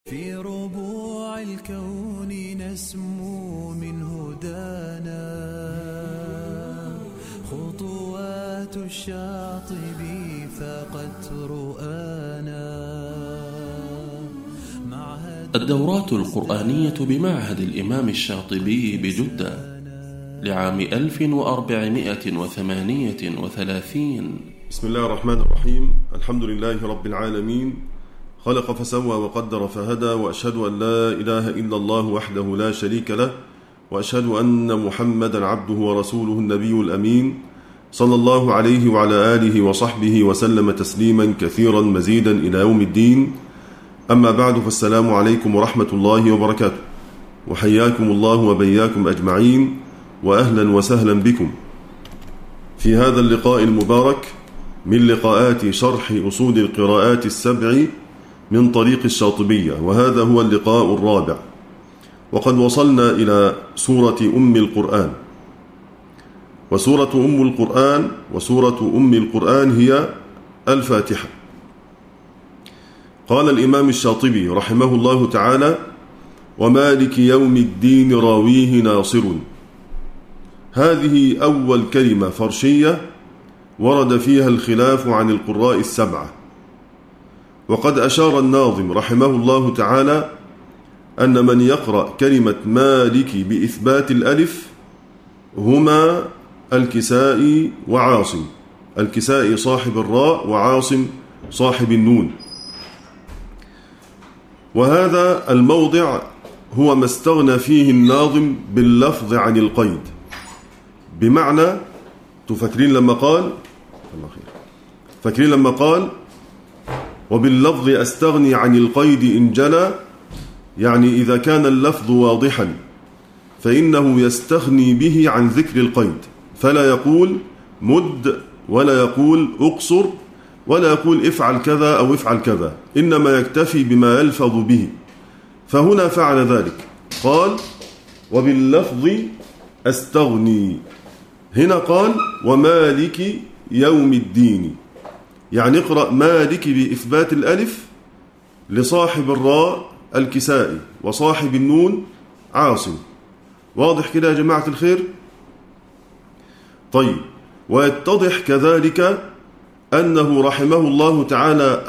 في ربوع الكون نسمو من هدانا خطوات الشاطبي فقد رؤانا. الدورات القرآنية بمعهد الإمام الشاطبي بجدة لعام 1438. بسم الله الرحمن الرحيم. الحمد لله رب العالمين، خلق فسوى وقدر فهدى، وأشهد أن لا إله إلا الله وحده لا شريك له، وأشهد أن محمدا عبده ورسوله النبي الأمين، صلى الله عليه وعلى آله وصحبه وسلم تسليما كثيرا مزيدا إلى يوم الدين. أما بعد، فالسلام عليكم ورحمة الله وبركاته، وحياكم الله وبياكم أجمعين، وأهلا وسهلا بكم في هذا اللقاء المبارك من لقاءات شرح أصول القراءات السبع من طريق الشاطبية، وهذا هو اللقاء الرابع. وقد وصلنا إلى سورة أم القرآن، وسورة أم القرآن هي الفاتحة. قال الإمام الشاطبي رحمه الله تعالى: ومالك يوم الدين راويه ناصر. هذه أول كلمة فرشية ورد فيها الخلاف عن القراء السبعة. وقد أشار الناظم رحمه الله تعالى أن من يقرأ كلمة مالك بإثبات الألف هما الكسائي وعاصم، الكسائي صاحب الراء وعاصم صاحب النون. وهذا الموضع هو ما استغنى فيه الناظم باللفظ عن القيد، بمعنى تفكرين لما قال وباللفظ أستغني عن القيد إن جلى، يعني إذا كان اللفظ واضحا فإنه يستغني به عن ذكر القيد، فلا يقول مد ولا يقول أقصر ولا يقول افعل كذا أو افعل كذا، إنما يكتفي بما يلفظ به. فهنا فعل ذلك، قال وباللفظ أستغني. هنا قال ومالك يوم الدين، يعني اقرأ مالك بإثبات الألف لصاحب الراء الكسائي وصاحب النون عاصم. واضح كده يا جماعة الخير؟ طيب، ويتضح كذلك أنه رحمه الله تعالى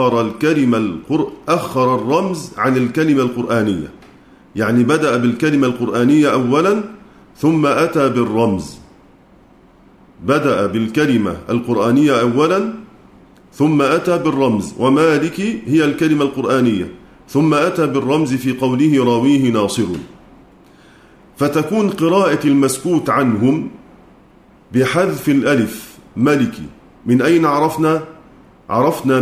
أخر الرمز عن الكلمة القرآنية، يعني بدأ بالكلمة القرآنية أولا ثم أتى بالرمز. بدأ بالكلمة القرآنية أولا ثم أتى بالرمز، ومالك هي الكلمة القرآنية، ثم أتى بالرمز في قوله راويه ناصر. فتكون قراءة المسكوت عنهم بحذف الألف ملكي. من أين عرفنا؟ عرفنا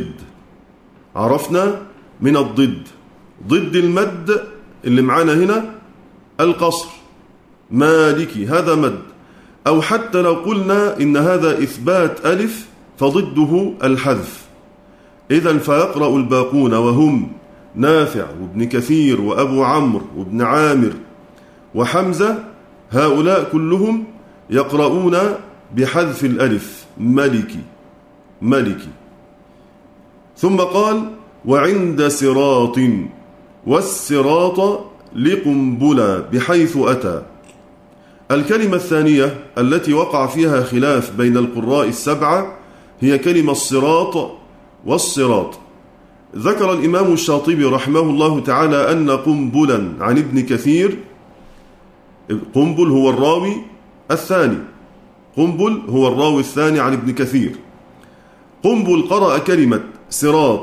من الضد. ضد المد اللي معانا هنا القصر، مالكي هذا مد. أو حتى لو قلنا إن هذا إثبات ألف فضده الحذف. إذن فيقرأ الباقون وهم نافع وابن كثير وأبو عمرو وابن عامر وحمزة، هؤلاء كلهم يقرؤون بحذف الألف ملكي. ثم قال وعند صراط، والصراط لقنبلة بحيث أتى. الكلمة الثانية التي وقع فيها خلاف بين القراء السبعة هي كلمة الصراط والصراط. ذكر الإمام الشاطبي رحمه الله تعالى أن قنبلا عن ابن كثير، قنبل هو الراوي الثاني عن ابن كثير. قنبل قرأ كلمة صراط،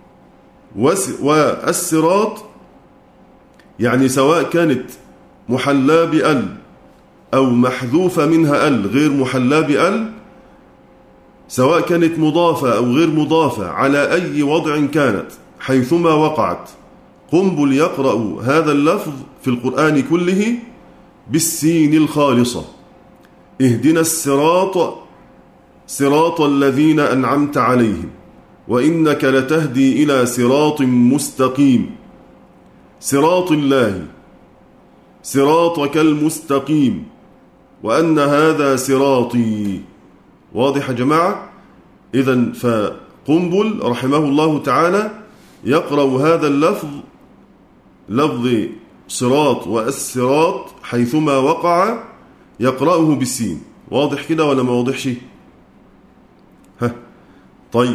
والصراط يعني سواء كانت محلى بأل أو محذوفة منها أل غير محلى بأل، سواء كانت مضافة أو غير مضافة، على أي وضع كانت حيثما وقعت، قنبل يقرأ هذا اللفظ في القرآن كله بالسين الخالصة: اهدنا الصراط صراط الذين أنعمت عليهم وإنك لتهدي إلى صراط مستقيم، صراط الله صراطك المستقيم وأن هذا صراطي. واضح يا جماعة؟ إذن فقنبل رحمه الله تعالى يقرأ هذا اللفظ لفظ صراط والصراط حيثما وقع يقرأه بالسين. واضح كده ولا ما واضحش؟ طيب.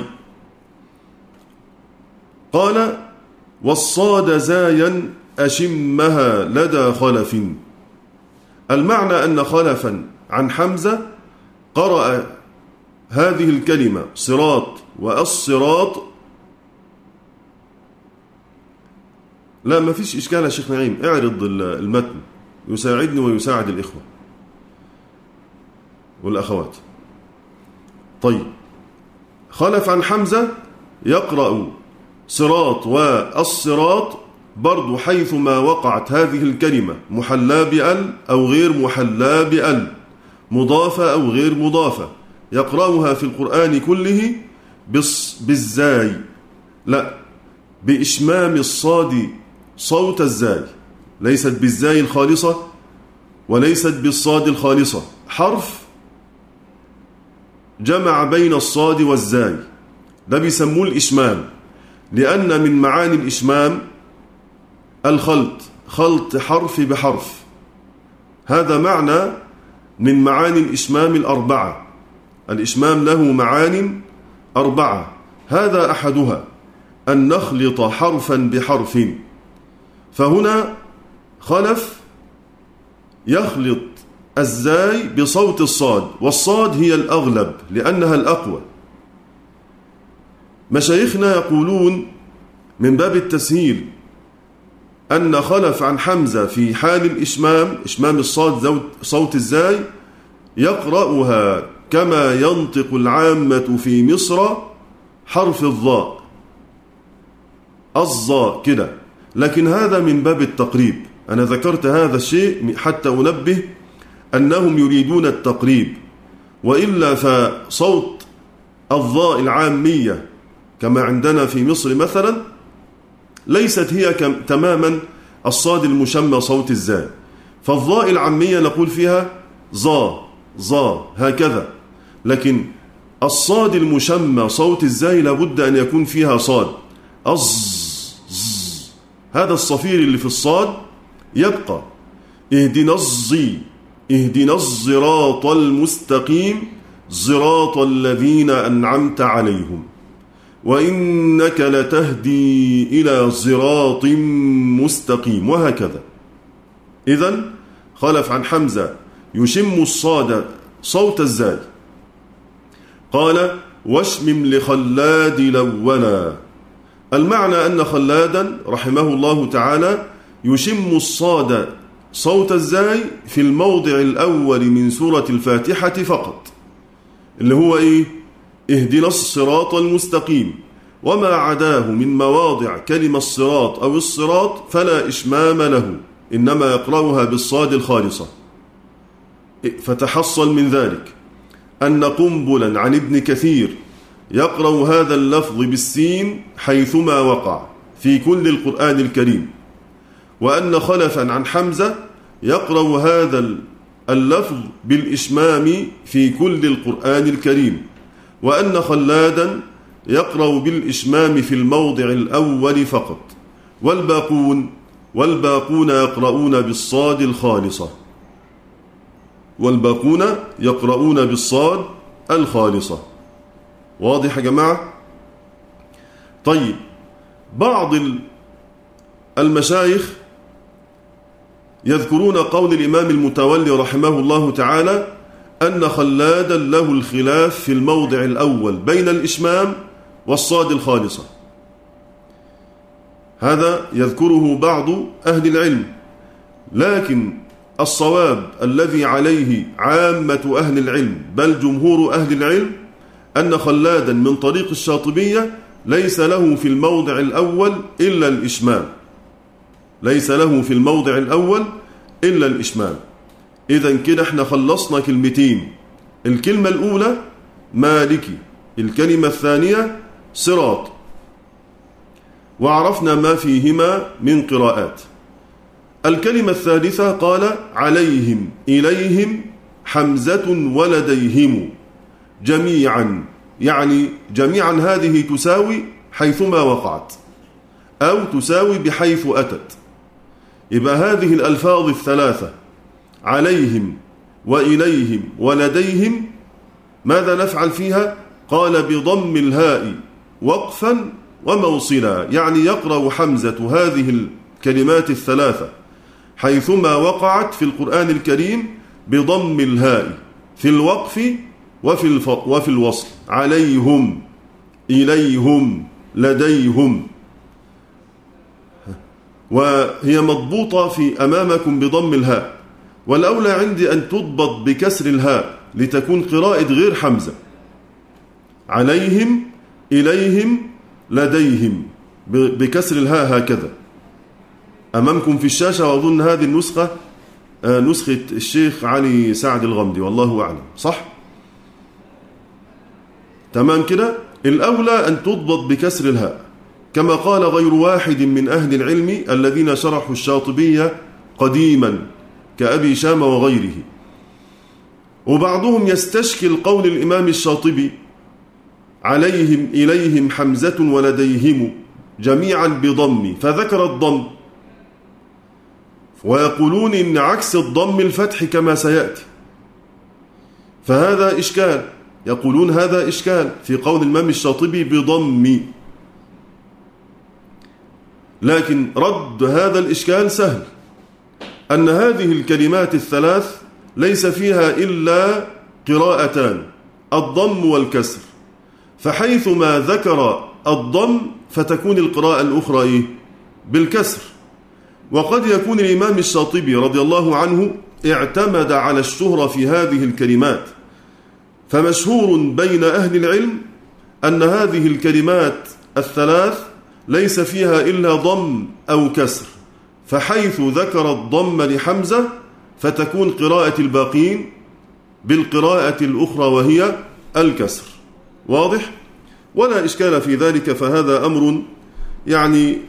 قال والصاد زايا أشمها لدى خلف. المعنى أن خلفا عن حمزة قرأ هذه الكلمة صراط والصراط. لا ما فيش إشكال يا شيخ نعيم، اعرض المتن يساعدني ويساعد الإخوة والأخوات. طيب، خلف عن حمزة يقرأ صراط والصراط برضو حيثما وقعت هذه الكلمة محلى بأل أو غير محلى بأل، مضافة أو غير مضافة، يقرأها في القرآن كله بالزاي، لا بإشمام الصاد صوت الزاي، ليست بالزاي الخالصة وليست بالصاد الخالصة، حرف جمع بين الصاد والزاي، ده بيسموه الإشمام، لأن من معاني الإشمام الخلط، خلط حرف بحرف، هذا معنى من معاني الإشمام الأربعة. الإشمام له معان أربعة، هذا أحدها أن نخلط حرفا بحرف. فهنا خلف يخلط الزاي بصوت الصاد، والصاد هي الأغلب لأنها الأقوى. مشايخنا يقولون من باب التسهيل أن خلف عن حمزة في حال الإشمام، إشمام الصاد صوت الزاي، يقرأها كما ينطق العامة في مصر حرف الضاء، الضاء كده، لكن هذا من باب التقريب. أنا ذكرت هذا الشيء حتى أنبه أنهم يريدون التقريب، وإلا فصوت الضاء العامية كما عندنا في مصر مثلا ليست هي تماما الصاد المشمى صوت الزاي، فالضاء العامية نقول فيها ظا ظا هكذا، لكن الصاد المشمى صوت الزاي لابد أن يكون فيها صاد، هذا الصفير اللي في الصاد يبقى. اهدنا اهدنا الصراط المستقيم صراط الذين أنعمت عليهم وإنك لتهدي إلى صراط مستقيم، وهكذا. إذن خلف عن حمزة يشم الصاد صوت الزاي. قال واشمم لخلاد لولا. المعنى أن خلادا رحمه الله تعالى يشم الصاد صوت الزاي في الموضع الأول من سورة الفاتحة فقط، اللي هو إيه؟ اهدنا الصراط المستقيم، وما عداه من مواضع كلمة الصراط أو الصراط فلا إشمام له، إنما يقرأها بالصاد الخالصة. فتحصل من ذلك أن قنبلا عن ابن كثير يقرأ هذا اللفظ بالسين حيثما وقع في كل القرآن الكريم، وأن خلفا عن حمزة يقرأ هذا اللفظ بالإشمام في كل القرآن الكريم، وأن خلادا يقرأ بالإشمام في الموضع الأول فقط، والباقون يقرؤون بالصاد الخالصة، والباقون يقرؤون بالصاد الخالصة. واضح يا جماعة؟ طيب، بعض المشايخ يذكرون قول الإمام المتولي رحمه الله تعالى أن خلادا له الخلاف في الموضع الأول بين الإشمام والصاد الخالصة، هذا يذكره بعض أهل العلم، لكن الصواب الذي عليه عامة أهل العلم بل جمهور أهل العلم أن خلادا من طريق الشاطبية ليس له في الموضع الأول إلا الإشمام، ليس له في الموضع الأول إلا الإشمام. إذن كده احنا خلصنا كلمتين، الكلمة الأولى مالكي، الكلمة الثانية صراط، وعرفنا ما فيهما من قراءات. الكلمة الثالثة قال عليهم إليهم حمزة ولديهم جميعا، يعني جميعا هذه تساوي حيثما وقعت، أو تساوي بحيث أتت. يبقى هذه الألفاظ الثلاثة عليهم وإليهم ولديهم ماذا نفعل فيها؟ قال بضم الهاء وقفا وموصلا، يعني يقرأ حمزة هذه الكلمات الثلاثة حيثما وقعت في القرآن الكريم بضم الهاء في الوقف وفي الوصل، عليهم إليهم لديهم، وهي مضبوطة في أمامكم بضم الهاء، والأولى عندي أن تضبط بكسر الهاء لتكون قراءة غير حمزة، عليهم إليهم لديهم بكسر الهاء هكذا أمامكم في الشاشة. وأظن هذه النسخة نسخة الشيخ علي سعد الغمدي والله أعلم، صح؟ تمام كده. الأولى أن تضبط بكسر الهاء كما قال غير واحد من أهل العلم الذين شرحوا الشاطبية قديما كأبي شام وغيره. وبعضهم يستشكل قول الإمام الشاطبي عليهم إليهم حمزة ولديهم جميعا بضم، فذكر الضم، ويقولون إن عكس الضم الفتح كما سيأتي، فهذا إشكال، يقولون هذا إشكال في قول الإمام الشاطبي بضم، لكن رد هذا الإشكال سهل، أن هذه الكلمات الثلاث ليس فيها إلا قراءتان، الضم والكسر، فحيثما ذكر الضم فتكون القراءة الأخرى بالكسر. وقد يكون الإمام الشاطبي رضي الله عنه اعتمد على الشهرة في هذه الكلمات، فمشهور بين أهل العلم أن هذه الكلمات الثلاث ليس فيها إلا ضم أو كسر، فحيث ذكر الضم لحمزة فتكون قراءة الباقين بالقراءة الأخرى وهي الكسر. واضح؟ ولا إشكال في ذلك، فهذا أمر يعني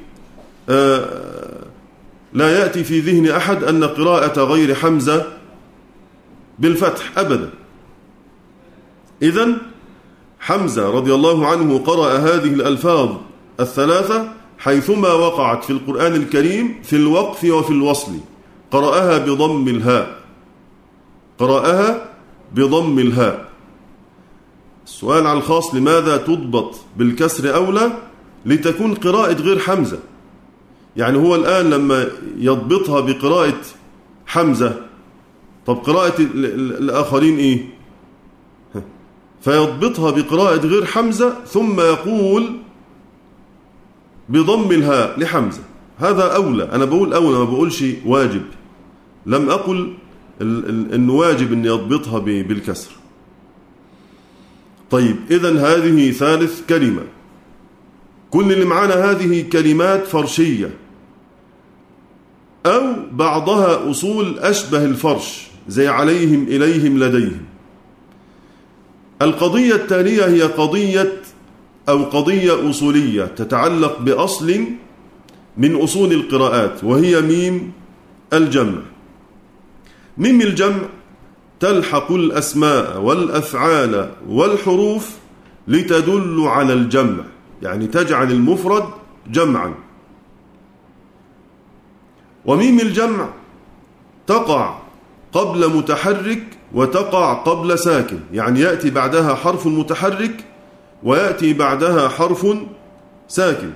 لا يأتي في ذهن أحد أن قراءة غير حمزة بالفتح أبدا. إذن حمزة رضي الله عنه قرأ هذه الألفاظ الثلاثة حيثما وقعت في القرآن الكريم في الوقف وفي الوصل، قرأها بضم الهاء، قرأها بضم الهاء. السؤال على الخاص لماذا تضبط بالكسر أولى؟ لتكون قراءة غير حمزة. يعني هو الآن لما يضبطها بقراءة حمزة، طب قراءة الآخرين إيه؟ فيضبطها بقراءة غير حمزة ثم يقول بضم الهاء لحمزة، هذا أولى. أنا بقول أولى، ما بقولش واجب، لم أقل إنه واجب إن يضبطها بالكسر. طيب إذن هذه ثالث كلمة. كل اللي معانا هذه كلمات فرشية أو بعضها أصول أشبه الفرش زي عليهم إليهم لديهم. القضية التالية هي قضية أصولية تتعلق بأصل من أصول القراءات، وهي ميم الجمع. ميم الجمع تلحق الأسماء والأفعال والحروف لتدل على الجمع، يعني تجعل المفرد جمعا. وميم الجمع تقع قبل متحرك وتقع قبل ساكن، يعني يأتي بعدها حرف متحرك ويأتي بعدها حرف ساكن.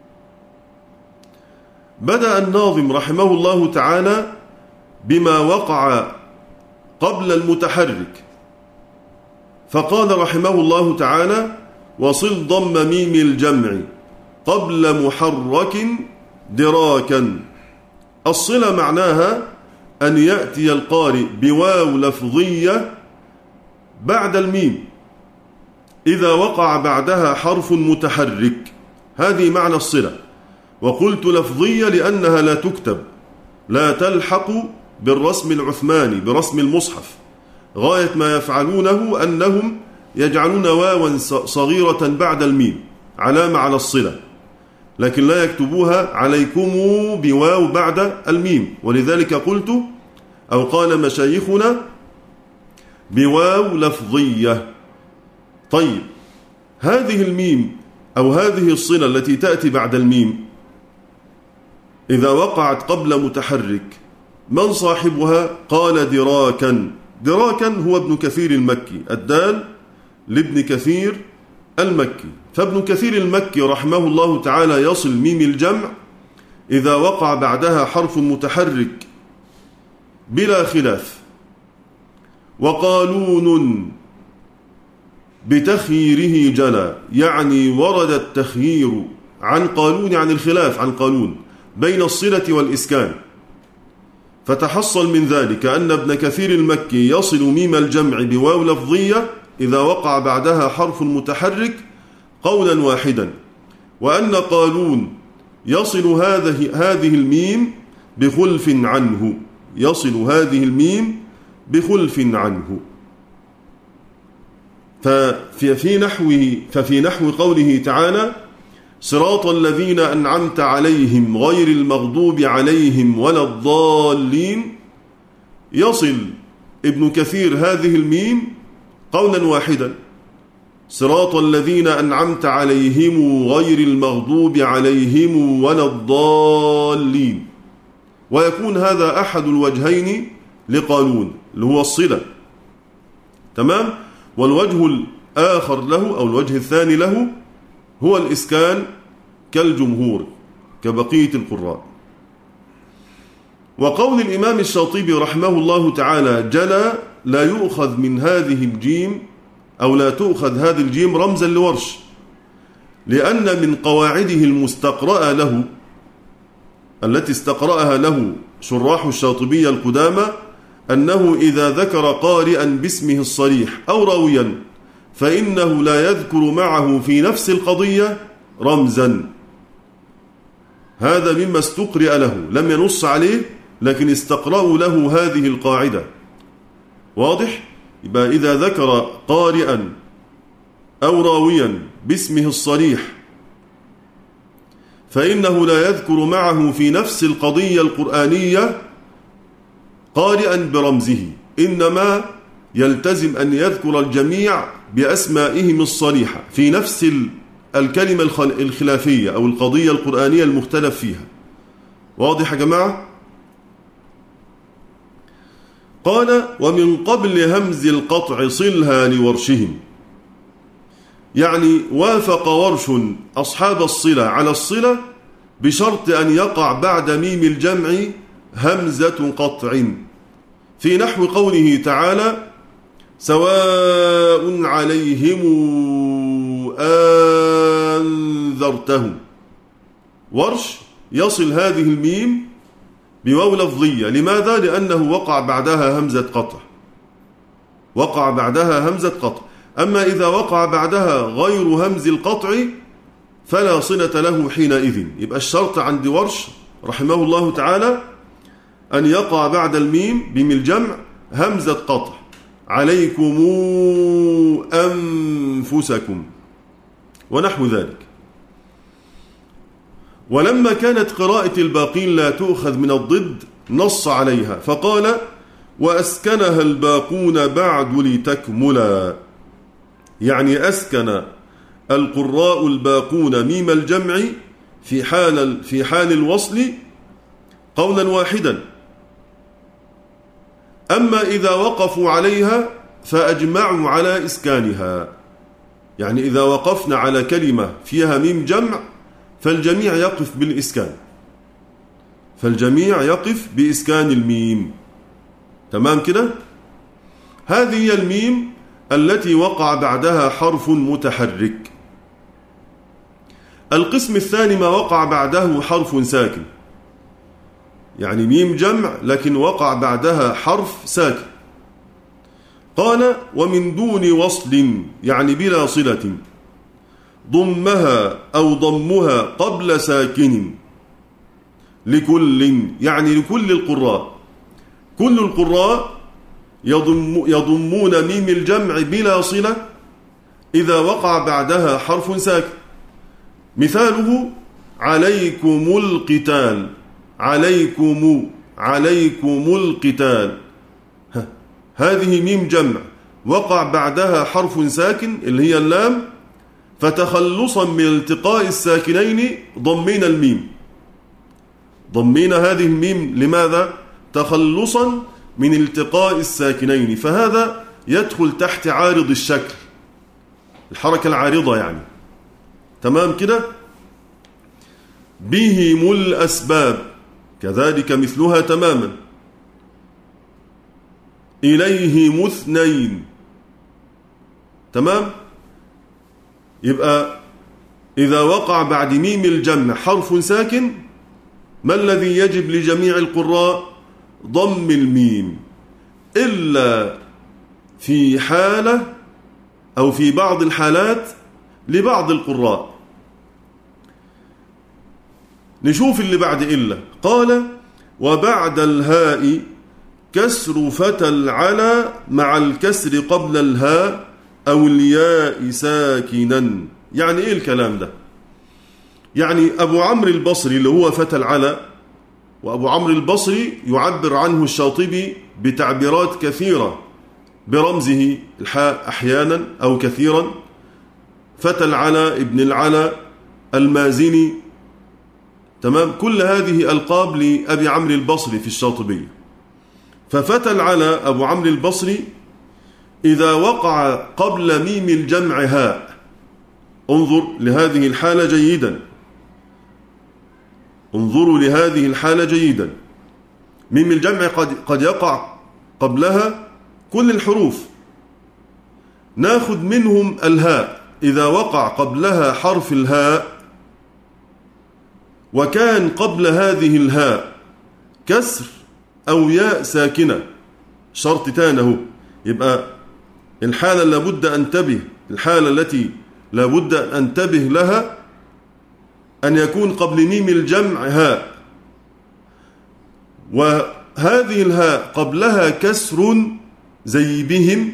بدأ الناظم رحمه الله تعالى بما وقع قبل المتحرك، فقال رحمه الله تعالى وصل ضم ميم الجمع قبل محرك دراكا. الصلة معناها أن يأتي القارئ بواو لفظية بعد الميم إذا وقع بعدها حرف متحرك، هذه معنى الصلة. وقلت لفظية لأنها لا تكتب، لا تلحق بالرسم العثماني برسم المصحف، غاية ما يفعلونه أنهم يجعلون واوا صغيرة بعد الميم علامة على الصلة، لكن لا يكتبوها عليكم بواو بعد الميم. ولذلك قلت أو قال مشايخنا بواو لفظية. طيب هذه الميم أو هذه الصلة التي تأتي بعد الميم إذا وقعت قبل متحرك من صاحبها؟ قال دراكا. دراكا هو ابن كثير المكي، الدال لابن كثير المكي. فابن كثير المكي رحمه الله تعالى يصل ميم الجمع إذا وقع بعدها حرف متحرك بلا خلاف. وقالون بتخييره جلا، يعني ورد التخيير عن قالون، عن الخلاف عن قالون بين الصلة والإسكان، فتحصل من ذلك أن ابن كثير المكي يصل ميم الجمع بواو لفظية إذا وقع بعدها حرف متحرك قولا واحدا، وأن قالون يصل هذه الميم بخلف عنه، يصل هذه الميم بخلف عنه. ففي نحو قوله تعالى صراط الذين أنعمت عليهم غير المغضوب عليهم ولا الضالين، يصل ابن كثير هذه الميم قولا واحدا، صراط الذين أنعمت عليهم غير المغضوب عليهم ولا الضالين، ويكون هذا أحد الوجهين لقالون اللي هو الصلة. تمام. والوجه الآخر له أو الوجه الثاني له هو الإسكان كالجمهور كبقية القراء. وقول الإمام الشاطبي رحمه الله تعالى جلا لا يؤخذ من هذه الجيم أو لا تؤخذ هذه الجيم رمزا لورش، لأن من قواعده المستقرأة له التي استقرأها له شراح الشاطبية القدامى أنه إذا ذكر قارئا باسمه الصريح أو راويا فإنه لا يذكر معه في نفس القضية رمزا. هذا مما استقرأ له، لم ينص عليه لكن استقرأوا له هذه القاعدة. واضح؟ يبقى إذا ذكر قارئا أو راويا باسمه الصريح فإنه لا يذكر معه في نفس القضية القرآنية قارئا برمزه، إنما يلتزم أن يذكر الجميع بأسمائهم الصريحة في نفس الكلمة الخلافية أو القضية القرآنية المختلف فيها. واضح يا جماعة؟ قال ومن قبل همز القطع صلها لورشهم، يعني وافق ورش أصحاب الصلة على الصلة بشرط أن يقع بعد ميم الجمع همزة قطع، في نحو قوله تعالى سواء عليهم أنذرتهم. ورش يصل هذه الميم بواو لفظية، لماذا؟ لأنه وقع بعدها همزة قطع، وقع بعدها همزة قطع. أما إذا وقع بعدها غير همز القطع فلا صلة له حينئذ. يبقى الشرط عند ورش رحمه الله تعالى أن يقع بعد الميم بميم الجمع همزة قطع، عليكم أنفسكم ونحو ذلك. ولما كانت قراءة الباقين لا تؤخذ من الضد نص عليها فقال وأسكنها الباقون بعد لتكملا، يعني أسكن القراء الباقون ميم الجمع في حال الوصل قولا واحدا. أما إذا وقفوا عليها فأجمعوا على إسكانها، يعني إذا وقفنا على كلمة فيها ميم جمع فالجميع يقف بالإسكان، فالجميع يقف بإسكان الميم. تمام كده؟ هذه هي الميم التي وقع بعدها حرف متحرك. القسم الثاني ما وقع بعده حرف ساكن، يعني ميم جمع لكن وقع بعدها حرف ساكن. قال ومن دون وصل، يعني بلا صلة، ضمها أو ضمها قبل ساكن لكل، يعني لكل القراء، كل القراء يضمون ميم الجمع بلا صلة إذا وقع بعدها حرف ساكن. مثاله عليكم القتال، عليكم القتال، هذه ميم جمع وقع بعدها حرف ساكن اللي هي اللام، فتخلصا من التقاء الساكنين ضمينا الميم. ضمينا هذه الميم لماذا؟ تخلصا من التقاء الساكنين، فهذا يدخل تحت عارض الشكل، الحركة العارضة يعني. تمام كده؟ بهم الأسباب كذلك مثلها تماما. إليهم اثنين. تمام؟ يبقى إذا وقع بعد ميم الجمع حرف ساكن، ما الذي يجب لجميع القراء؟ ضم الميم، إلا في حالة أو في بعض الحالات لبعض القراء. نشوف اللي بعد إلا. قال وبعد الهاء كسر فتى العلى مع الكسر قبل الهاء أو الياء ساكنا. يعني إيه الكلام ده؟ يعني أبو عمرو البصري اللي هو فتى العلى، وأبو عمرو البصري يعبر عنه الشاطبي بتعبيرات كثيرة برمزه الحاء أحيانا أو كثيرا، فتى العلى، ابن العلى، المازني. تمام؟ كل هذه ألقاب لأبي عمرو البصري في الشاطبية. ففتى العلى أبو عمرو البصري إذا وقع قبل ميم الجمع هاء، انظر لهذه الحالة جيدا، انظروا لهذه الحالة جيدا. ميم الجمع قد يقع قبلها كل الحروف، ناخذ منهم الهاء. إذا وقع قبلها حرف الهاء وكان قبل هذه الهاء كسر أو ياء ساكنة، شرط تانه، يبقى الحالة لابد أنتبه، الحالة التي لابد أن أنتبه لها أن يكون قبل ميم الجمع هاء، وهذه الهاء قبلها كسر زي بهم،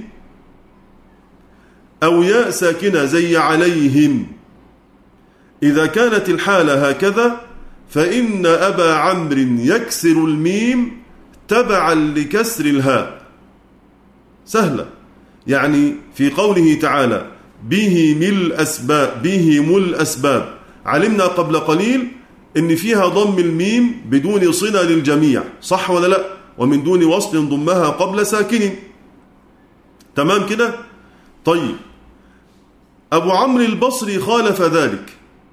أو ياء ساكنة زي عليهم. إذا كانت الحالة هكذا فإن أبا عمرو يكسر الميم تبعا لكسر الهاء. سهلة، يعني في قوله تعالى بهم الأسباب، علمنا قبل قليل إن فيها ضم الميم بدون صلة للجميع، صح ولا لا؟ ومن دون وصل ضمها قبل ساكن. تمام كده؟ طيب، أبو عمرو البصري خالف ذلك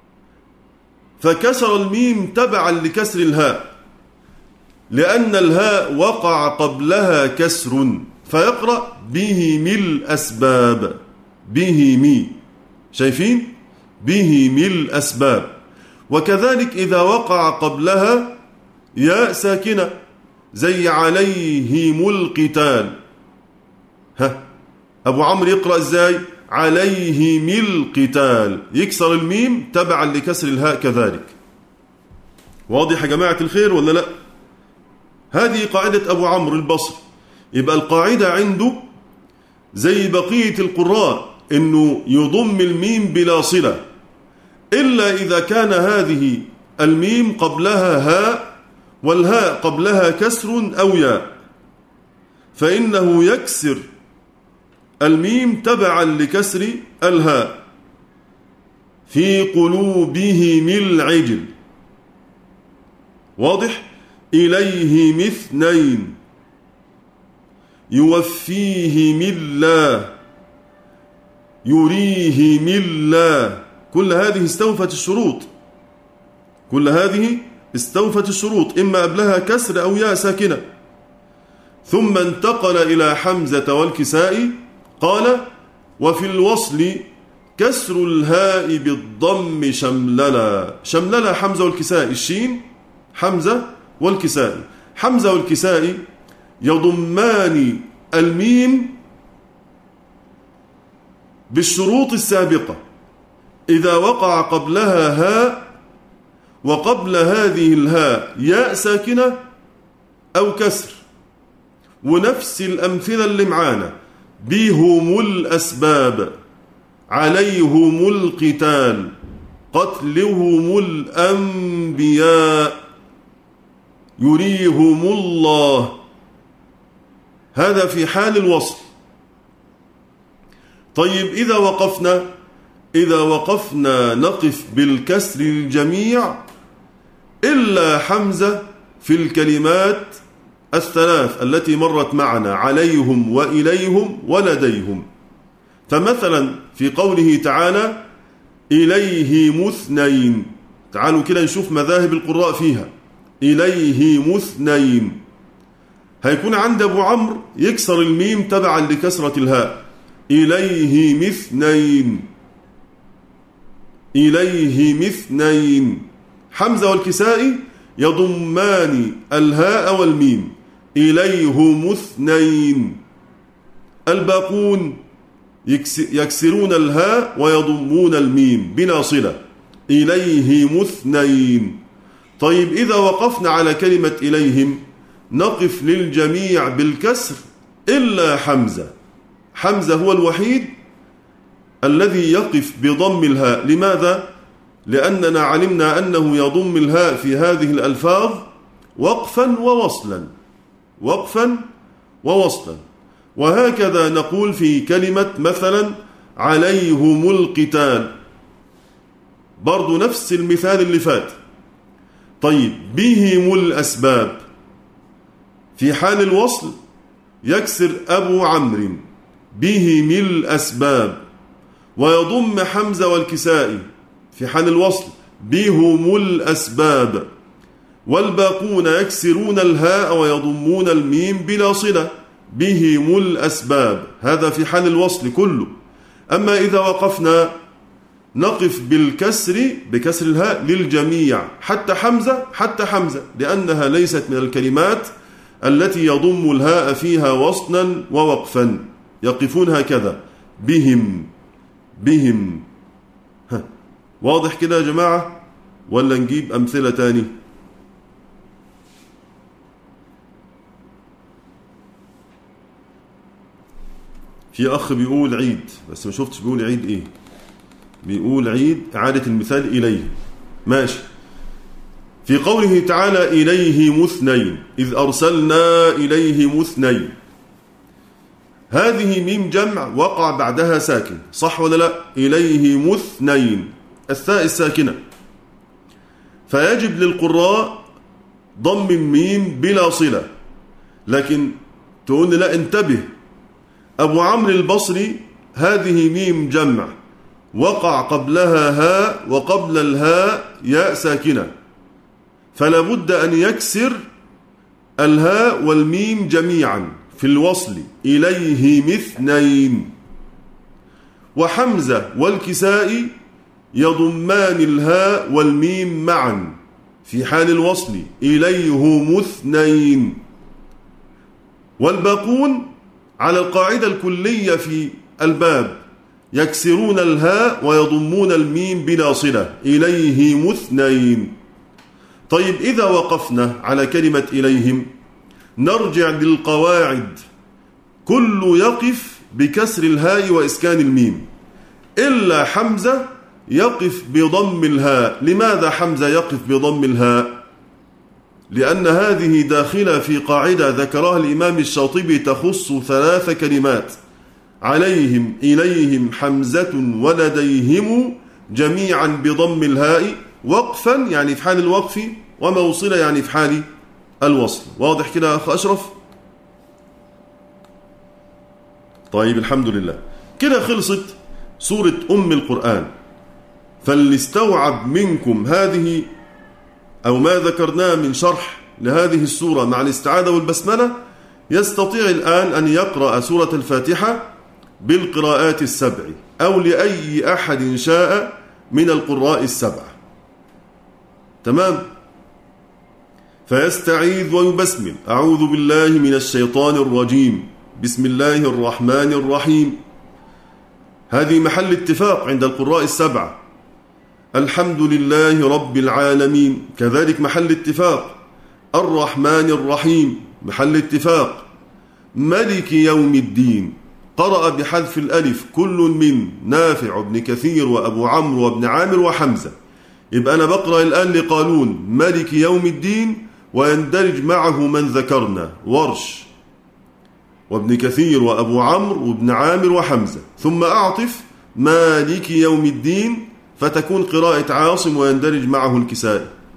فكسر الميم تبعا لكسر الهاء، لأن الهاء وقع قبلها كسر، فيقرأ بهم الأسباب. بهم، شايفين؟ بهم الأسباب. وكذلك إذا وقع قبلها ياء ساكنة زي عليهم القتال، أبو عمرو يقرأ إزاي؟ عليهم القتال، يكسر الميم تبعا لكسر الهاء كذلك. واضح يا جماعة الخير ولا لا؟ هذه قاعدة أبو عمرو البصري. يبقى القاعدة عنده زي بقية القراء إنه يضم الميم بلا صلة، إلا إذا كان هذه الميم قبلها هاء والهاء قبلها كسر أو ياء، فإنه يكسر الميم تبعا لكسر الهاء. في قلوبهم العجل. واضح؟ إليهم اثنين، يوفيهم الله، يريهم الله. كل هذه استوفت الشروط، كل هذه استوفت الشروط، إما قبلها كسر أو ياء ساكنة. ثم انتقل إلى حمزة والكسائي قال وفي الوصل كسر الهاء بالضم شمللا. شمللا حمزة والكسائي، الشين حمزة والكسائي. حمزة والكسائي يضمان الميم بالشروط السابقة، إذا وقع قبلها هاء وقبل هذه الهاء ياء ساكنة أو كسر. ونفس الأمثلة اللي معانا، بهم الأسباب، عليهم القتال، قتلهم الأنبياء، يريهم الله. هذا في حال الوصل. طيب، إذا وقفنا نقف بالكسر الجميع إلا حمزة في الكلمات الثلاث التي مرت معنا: عليهم وإليهم ولديهم. فمثلا في قوله تعالى: إليه مثنين، تعالوا كده نشوف مذاهب القراء فيها. إليه مثنين، هيكون عند أبو عمرو يكسر الميم تبعا لكسرة الهاء، إليه مثنين، إليه مثنين. حمزة والكسائي يضمان الهاء والميم، إليه مثنين. الباقون يكسرون الهاء ويضمون الميم بلا صلة، إليه مثنين. طيب إذا وقفنا على كلمة إليهم نقف للجميع بالكسر إلا حمزة. حمزة هو الوحيد الذي يقف بضم الهاء. لماذا؟ لأننا علمنا أنه يضم الهاء في هذه الألفاظ وقفا ووصلا، وقفا ووصلا. وهكذا نقول في كلمة مثلا عليهم القتال، برضو نفس المثال اللي فات. طيب بهم الأسباب، في حال الوصل يكسر أبو عمرو بهم الأسباب، ويضم حمزة والكسائي في حال الوصل بهم الأسباب، والباقون يكسرون الهاء ويضمون الميم بلا صلة، بهم الأسباب. هذا في حال الوصل كله. أما إذا وقفنا نقف بالكسر بكسر الهاء للجميع حتى حمزة، حتى حمزة، لأنها ليست من الكلمات التي يضم الهاء فيها وصلا ووقفا، يقفون هكذا بهم بهم. واضح كده يا جماعة ولا نجيب أمثلة تاني؟ في أخ بيقول عيد، بس ما شفتش بيقول عيد إيه. بيقول عيد إعادة المثال إليه، ماشي. في قوله تعالى إليه مثنين، إذ أرسلنا إليه مثنين، هذه ميم جمع وقع بعدها ساكن، صح ولا لا؟ إليه مثنين، الثاء الساكنة، فيجب للقراء ضم الميم بلا صلة. لكن تقول لا انتبه، أبو عمرو البصري هذه ميم جمع وقع قبلها هاء وقبل الهاء ياء ساكنة، فلا بد أن يكسر الهاء والميم جميعا في الوصل إليه مثنين. وحمزة والكسائي يضمان الهاء والميم معا في حال الوصل إليه مثنين. والباقون على القاعدة الكلية في الباب يكسرون الهاء ويضمون الميم بلا صلة، إليه مثنين. طيب إذا وقفنا على كلمة إليهم نرجع للقواعد، كل يقف بكسر الهاء وإسكان الميم إلا حمزة يقف بضم الهاء. لماذا حمزة يقف بضم الهاء؟ لأن هذه داخلة في قاعدة ذكرها الإمام الشاطبي تخص 3 كلمات: عليهم، إليهم، حمزة، ولديهم، جميعا بضم الهاء، وقفا يعني في حال الوقف، وموصلة يعني في حال الوصل. واضح كده يا أخ أشرف؟ طيب الحمد لله كده خلصت سورة أم القرآن. فاللي استوعب منكم هذه أو ما ذكرناه من شرح لهذه السورة مع الاستعاذة والبسملة يستطيع الآن أن يقرأ سورة الفاتحة بالقراءات ال7 أو لأي أحد شاء من القراء ال7. تمام؟ فيستعيذ ويبسمل: أعوذ بالله من الشيطان الرجيم، بسم الله الرحمن الرحيم. هذه محل اتفاق عند القراء ال7. الحمد لله رب العالمين، كذلك محل اتفاق. الرحمن الرحيم محل اتفاق. ملك يوم الدين قرأ بحذف الألف كل من نافع وابن كثير وأبو عمرو وابن عامر وحمزة. يبقى أنا بقرأ الآن لقالون ملك يوم الدين، ويندرج معه من ذكرنا: ورش وابن كثير وأبو عمرو وابن عامر وحمزة، ثم أعطف مالك يوم الدين فتكون قراءة عاصم ويندرج معه الكسائي.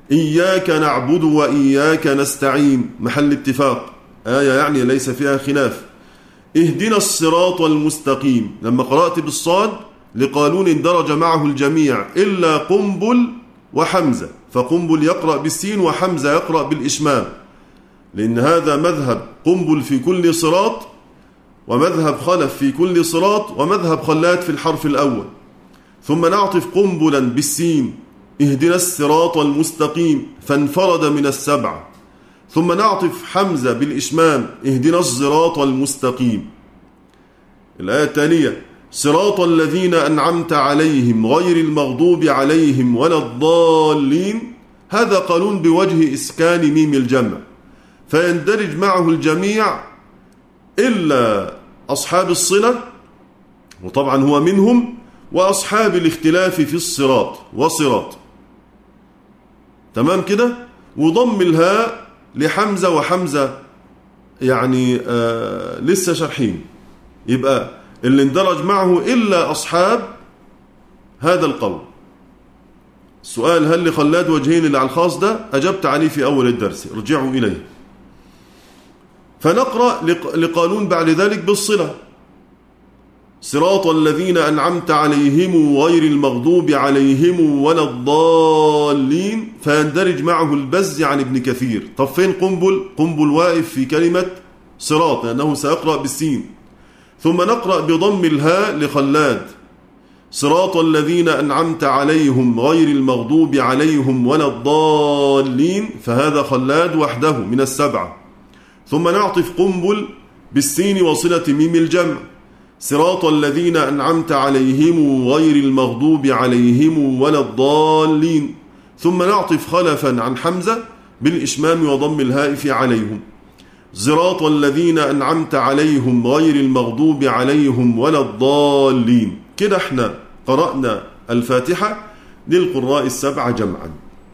إياك نعبد وإياك نستعين، محل اتفاق، آية يعني ليس فيها خلاف. اهدنا الصراط المستقيم، لما قرأت بالصاد لقالون اندرج معه الجميع إلا قنبل وحمزة، فقنبل يقرأ بالسين وحمزة يقرأ بالإشمام، لأن هذا مذهب قنبل في كل صراط، ومذهب خلف في كل صراط، ومذهب خلاد في الحرف الأول. ثم نعطف قنبلا بالسين اهدنا الصراط المستقيم فانفرد من السبعة. ثم نعطف حمزة بالإشمام اهدنا الصراط المستقيم. الآية التالية صراط الذين أنعمت عليهم غير المغضوب عليهم ولا الضالين، هذا قالون بوجه إسكان ميم الجمع، فيندرج معه الجميع إلا أصحاب الصلة، وطبعا هو منهم، وأصحاب الاختلاف في الصراط وصراط. تمام كده؟ وضم الهاء لحمزة، وحمزة يعني لسه شرحين، يبقى اللي اندرج معه إلا أصحاب هذا القول. السؤال هل لخلاد وجهين اللي على الخاص ده؟ أجبت عليه في أول الدرس، ارجعوا إليه. فنقرأ لقالون بعد ذلك بالصلة صراط الذين أنعمت عليهم غير المغضوب عليهم ولا الضالين، فيندرج معه البز عن ابن كثير. طب فين قنبل؟ قنبل واقف في كلمة صراط لأنه سيقرأ بالسين. ثم نقرأ بضم الهاء لخلاد صراط الذين أنعمت عليهم غير المغضوب عليهم ولا الضالين، فهذا خلاد وحده من السبعة. ثم نعطف قنبل بالسين وصلة ميم الجمع صراط الذين أنعمت عليهم غير المغضوب عليهم ولا الضالين. ثم نعطف خلفا عن حمزة بالإشمام وضم الهاء في عليهم صراط الذين أنعمت عليهم غير المغضوب عليهم ولا الضالين. كده احنا قرأنا الفاتحة للقراء السبعة جمعا.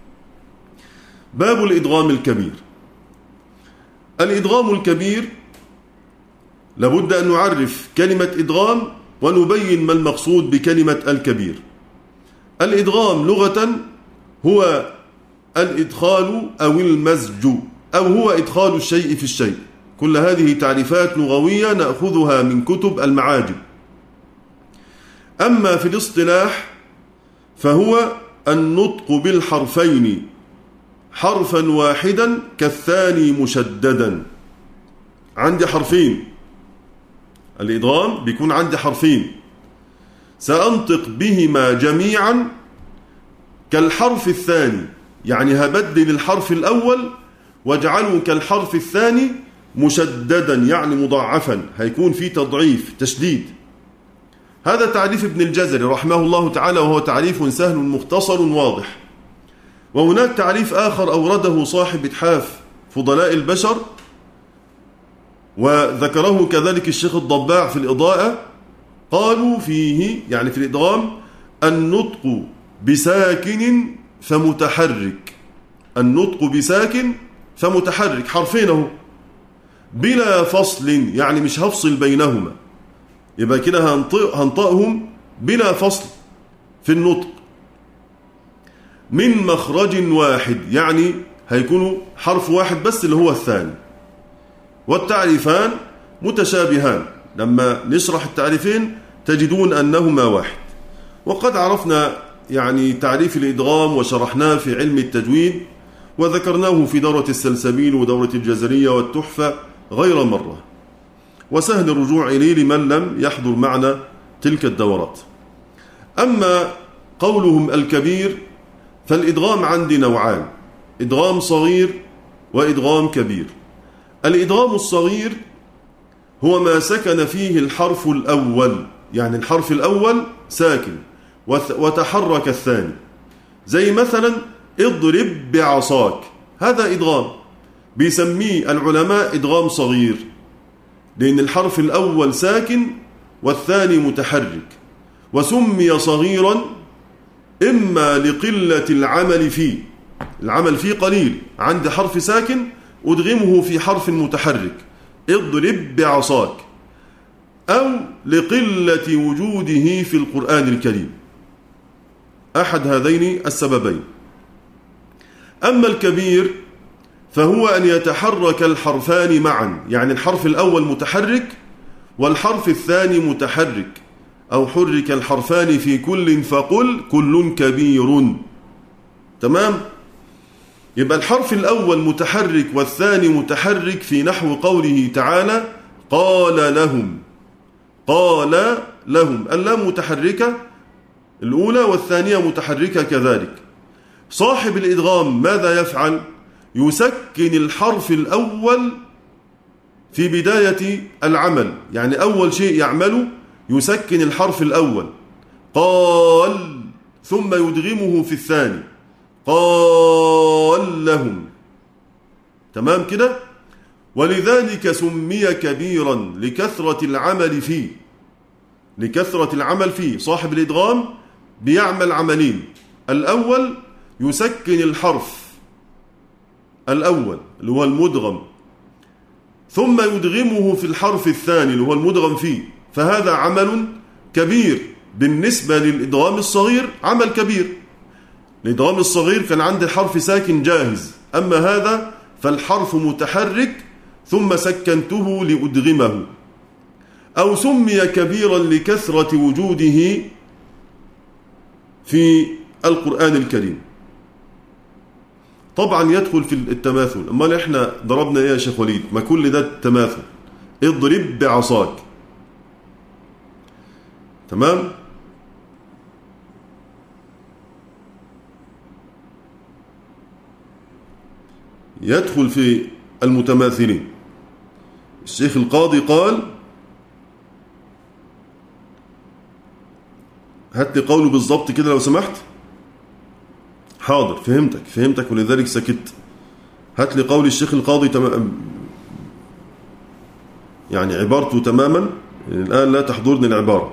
باب الإدغام الكبير. الإدغام الكبير لابد أن نعرف كلمة إدغام ونبين ما المقصود بكلمة الكبير. الإدغام لغة هو الإدخال أو المزج، أو هو إدخال الشيء في الشيء. كل هذه تعريفات لغوية نأخذها من كتب المعاجم. أما في الاصطلاح فهو النطق بالحرفين حرفا واحدا كالثاني مشددا. عندي حرفين، الإدغام بيكون عندي حرفين سأنطق بهما جميعا كالحرف الثاني، يعني هبدل الحرف الأول واجعله كالحرف الثاني مشددا، يعني مضاعفا، هيكون في تضعيف تشديد. هذا تعريف ابن الجزري رحمه الله تعالى، وهو تعريف سهل مختصر واضح. وهناك تعريف آخر أورده صاحب إتحاف فضلاء البشر، وذكره كذلك الشيخ الضباع في الإضاءة، قالوا فيه يعني في الإدغام النطق بساكن فمتحرك. النطق بساكن فمتحرك، حرفينه بلا فصل، يعني مش هفصل بينهما، يبقى كده هنطقهم بلا فصل في النطق. من مخرج واحد، يعني هيكونوا حرف واحد بس اللي هو الثاني. والتعريفان متشابهان، لما نشرح التعريفين تجدون أنهما واحد. وقد عرفنا يعني تعريف الإدغام وشرحناه في علم التجويد، وذكرناه في دورة السلسبيل ودورة الجزرية والتحفة غير مرة، وسهل الرجوع إليه لمن لم يحضر معنا تلك الدورات. أما قولهم الكبير فالإدغام عندي نوعان، إدغام صغير وإدغام كبير. الإدغام الصغير هو ما سكن فيه الحرف الأول، يعني الحرف الأول ساكن وتحرك الثاني، زي مثلا اضرب بعصاك، هذا إدغام بيسميه العلماء إدغام صغير، لأن الحرف الأول ساكن والثاني متحرك. وسمي صغيرا إما لقلة العمل فيه، العمل فيه قليل، عند حرف ساكن أدغمه في حرف متحرك اضرب بعصاك، أو لقلة وجوده في القرآن الكريم، أحد هذين السببين. أما الكبير فهو أن يتحرك الحرفان معا، يعني الحرف الأول متحرك والحرف الثاني متحرك، أو حرك الحرفان في كل فقل كل كبير. تمام؟ يبقى الحرف الأول متحرك والثاني متحرك في نحو قوله تعالى قال لهم. قال لهم، اللام متحركة الأولى والثانية متحركة كذلك. صاحب الإدغام ماذا يفعل؟ يسكن الحرف الأول في بداية العمل، يعني أول شيء يعمله يسكن الحرف الأول قال، ثم يدغمه في الثاني قال لهم. تمام كده؟ ولذلك سمي كبيرا لكثرة العمل فيه. لكثرة العمل فيه. صاحب الإدغام بيعمل عملين: الأول يسكن الحرف الأول اللي هو المدغم، ثم يدغمه في الحرف الثاني اللي هو المدغم فيه، فهذا عمل كبير. بالنسبة للإدغام الصغير عمل كبير. الإدغام الصغير كان عند الحرف ساكن جاهز، أما هذا فالحرف متحرك ثم سكنته لأدغمه. أو سمي كبيرا لكثرة وجوده في القرآن الكريم. طبعا يدخل في التماثل. أما إحنا ضربنا إيه يا شيخ وليد؟ ما كل ده التماثل. اضرب بعصاك. تمام؟ يدخل في المتماثلين. الشيخ القاضي قال، هات لي قوله بالضبط كده لو سمحت. حاضر، فهمتك ولذلك سكت. هات لي قول الشيخ القاضي يعني عبارته تماما. الآن لا تحضرني العبارة.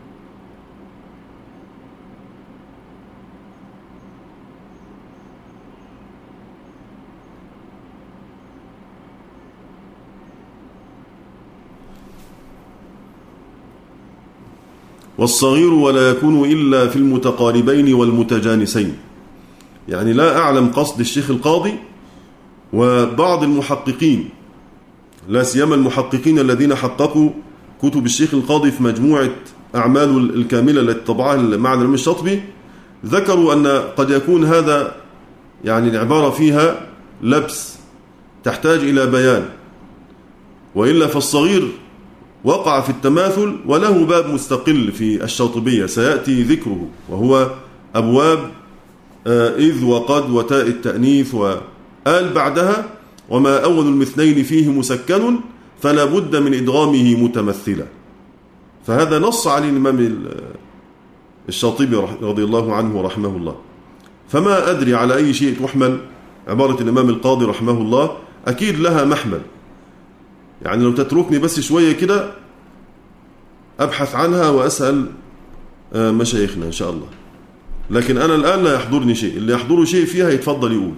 والصغير ولا يكون إلا في المتقاربين والمتجانسين. يعني لا أعلم قصد الشيخ القاضي وبعض المحققين، لا سيما المحققين الذين حققوا كتب الشيخ القاضي في مجموعة أعماله الكاملة التي طبعها مع الإمام الشاطبي، ذكروا أن قد يكون هذا يعني العبارة فيها لبس تحتاج إلى بيان، وإلا فالصغير وقع في التماثل وله باب مستقل في الشاطبية سيأتي ذكره، وهو أبواب إذ وقد وتاء التأنيث، وقال بعدها وما أول المثنين فيه مسكن فلا بد من إدغامه متمثلا. فهذا نص عليه الإمام الشاطبي رضي الله عنه ورحمه الله. فما أدري على أي شيء تحمل عبارة الإمام القاضي رحمه الله، أكيد لها محمل. يعني لو تتركني بس شوية كده أبحث عنها وأسأل مشايخنا إن شاء الله. لكن أنا الآن لا يحضرني شيء، اللي يحضره شيء فيها يتفضل يقول.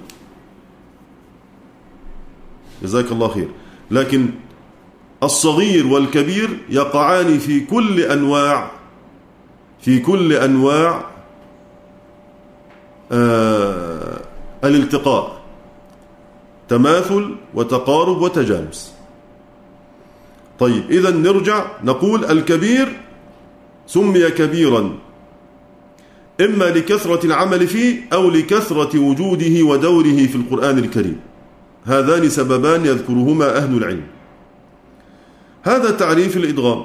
جزاك الله خير. لكن الصغير والكبير يقعان في كل أنواع الالتقاء، تماثل وتقارب وتجانس. طيب، إذا نرجع نقول الكبير سمي كبيرا إما لكثرة العمل فيه أو لكثرة وجوده ودوره في القرآن الكريم. هذان سببان يذكرهما أهل العلم. هذا تعريف الإدغام.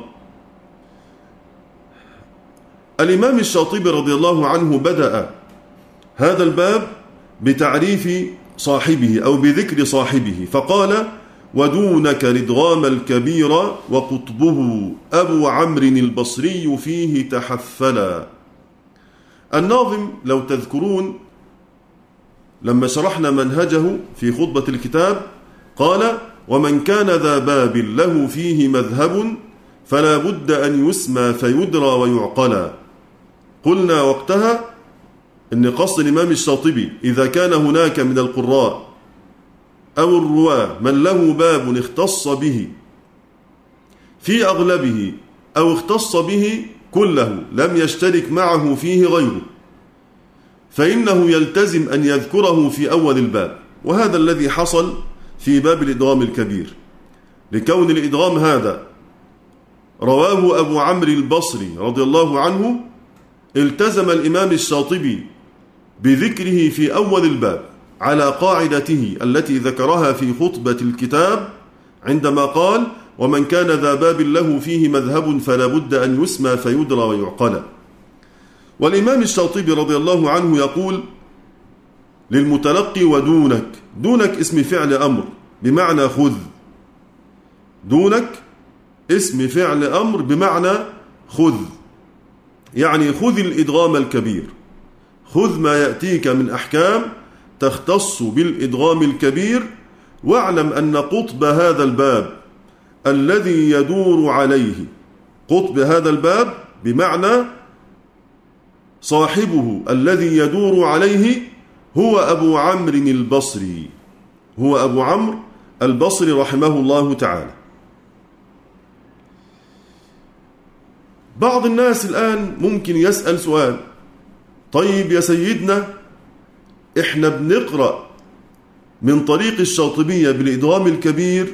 الإمام الشاطبي رضي الله عنه بدأ هذا الباب بتعريف صاحبه أو بذكر صاحبه، فقال ودونك الإدغام الكبير وقطبه أبو عمرو البصري فيه تحفلا. الناظم لو تذكرون لما شرحنا منهجه في خطبة الكتاب قال ومن كان ذا باب له فيه مذهب فلا بد أن يسمى فيدرى ويعقلا. قلنا وقتها إن قصد الإمام الشاطبي إذا كان هناك من القراء أو الرواة من له باب اختص به في أغلبه أو اختص به كله لم يشترك معه فيه غيره، فإنه يلتزم أن يذكره في أول الباب، وهذا الذي حصل في باب الإدغام الكبير، لكون الإدغام هذا رواه أبو عمرو البصري رضي الله عنه، التزم الإمام الشاطبي بذكره في أول الباب على قاعدته التي ذكرها في خطبة الكتاب عندما قال: ومن كان ذا باب له فيه مذهب فلا بد أن يسمى فيدرى ويعقل. والإمام الشاطبي رضي الله عنه يقول للمتلقي: ودونك. دونك اسم فعل أمر بمعنى خذ. دونك اسم فعل أمر بمعنى خذ، يعني خذ الإدغام الكبير، خذ ما يأتيك من أحكام تختص بالإدغام الكبير، واعلم أن قطب هذا الباب الذي يدور عليه، قطب هذا الباب بمعنى صاحبه الذي يدور عليه هو أبو عمرو البصري، هو أبو عمرو البصري رحمه الله تعالى. بعض الناس الآن ممكن يسأل سؤال: طيب يا سيدنا، إحنا بنقرأ من طريق الشاطبية بالإدغام الكبير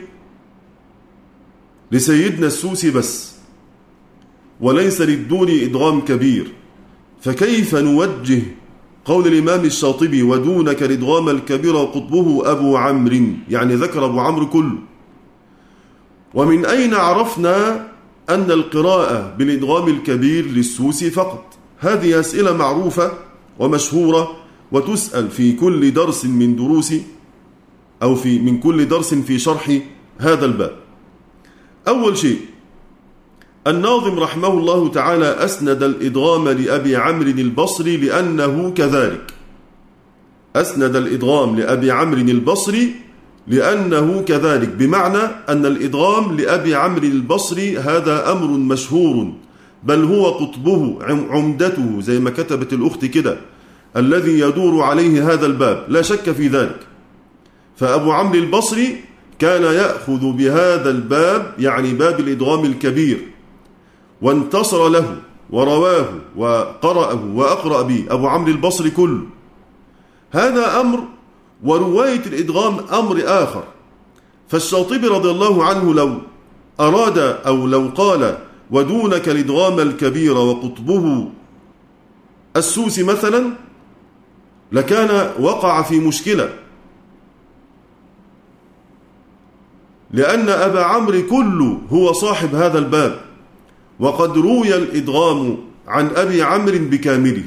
لسيدنا السوسي بس، وليس للدوري إدغام كبير، فكيف نوجه قول الإمام الشاطبي: ودونك الإدغام الكبير وقطبه أبو عمرو، يعني ذكر أبو عمرو كله؟ ومن أين عرفنا أن القراءة بالإدغام الكبير للسوسي فقط؟ هذه أسئلة معروفة ومشهورة، وتسأل في كل درس من دروس أو من كل درس في شرح هذا الباب. أول شيء، الناظم رحمه الله تعالى أسند الإدغام لأبي عمرو البصري لأنه كذلك. أسند الإدغام لأبي عمرو البصري لأنه كذلك، بمعنى أن الإدغام لأبي عمرو البصري هذا أمر مشهور، بل هو قطبه عمدته، زي ما كتبت الأخت كده، الذي يدور عليه هذا الباب، لا شك في ذلك. فأبو عمرو البصري كان يأخذ بهذا الباب، يعني باب الإدغام الكبير، وانتصر له ورواه وقرأه وأقرأ به أبو عمرو البصري كله. هذا أمر، ورواية الإدغام أمر آخر. فالشاطبي رضي الله عنه لو أراد أو لو قال: ودونك الإدغام الكبير وقطبه السوسي مثلا، لكان وقع في مشكلة، لأن أبا عمرو كله هو صاحب هذا الباب، وقد روي الإدغام عن أبي عمرو بكامله،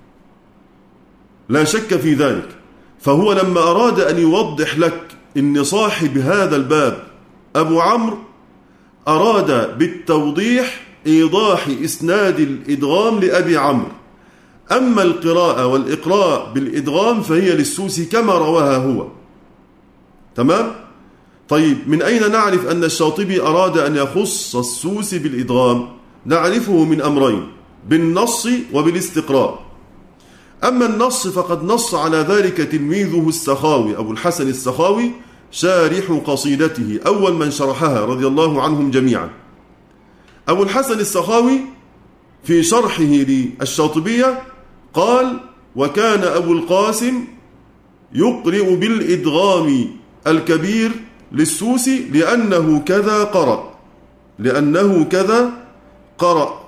لا شك في ذلك. فهو لما أراد أن يوضح لك إن صاحب هذا الباب أبو عمرو، أراد بالتوضيح إيضاح إسناد الإدغام لأبي عمرو. أما القراءة والإقراء بالإدغام فهي للسوسي كما رواها هو. تمام؟ طيب، من أين نعرف أن الشاطبي أراد أن يخص السوسي بالإدغام؟ نعرفه من أمرين: بالنص وبالاستقراء. أما النص فقد نص على ذلك تلميذه السخاوي، أبو الحسن السخاوي، شارح قصيدته، أول من شرحها رضي الله عنهم جميعا. أبو الحسن السخاوي في شرحه للشاطبية قال: وكان أبو القاسم يقرئ بالإدغام الكبير للسوسي لأنه كذا قرأ، لأنه كذا قرأ.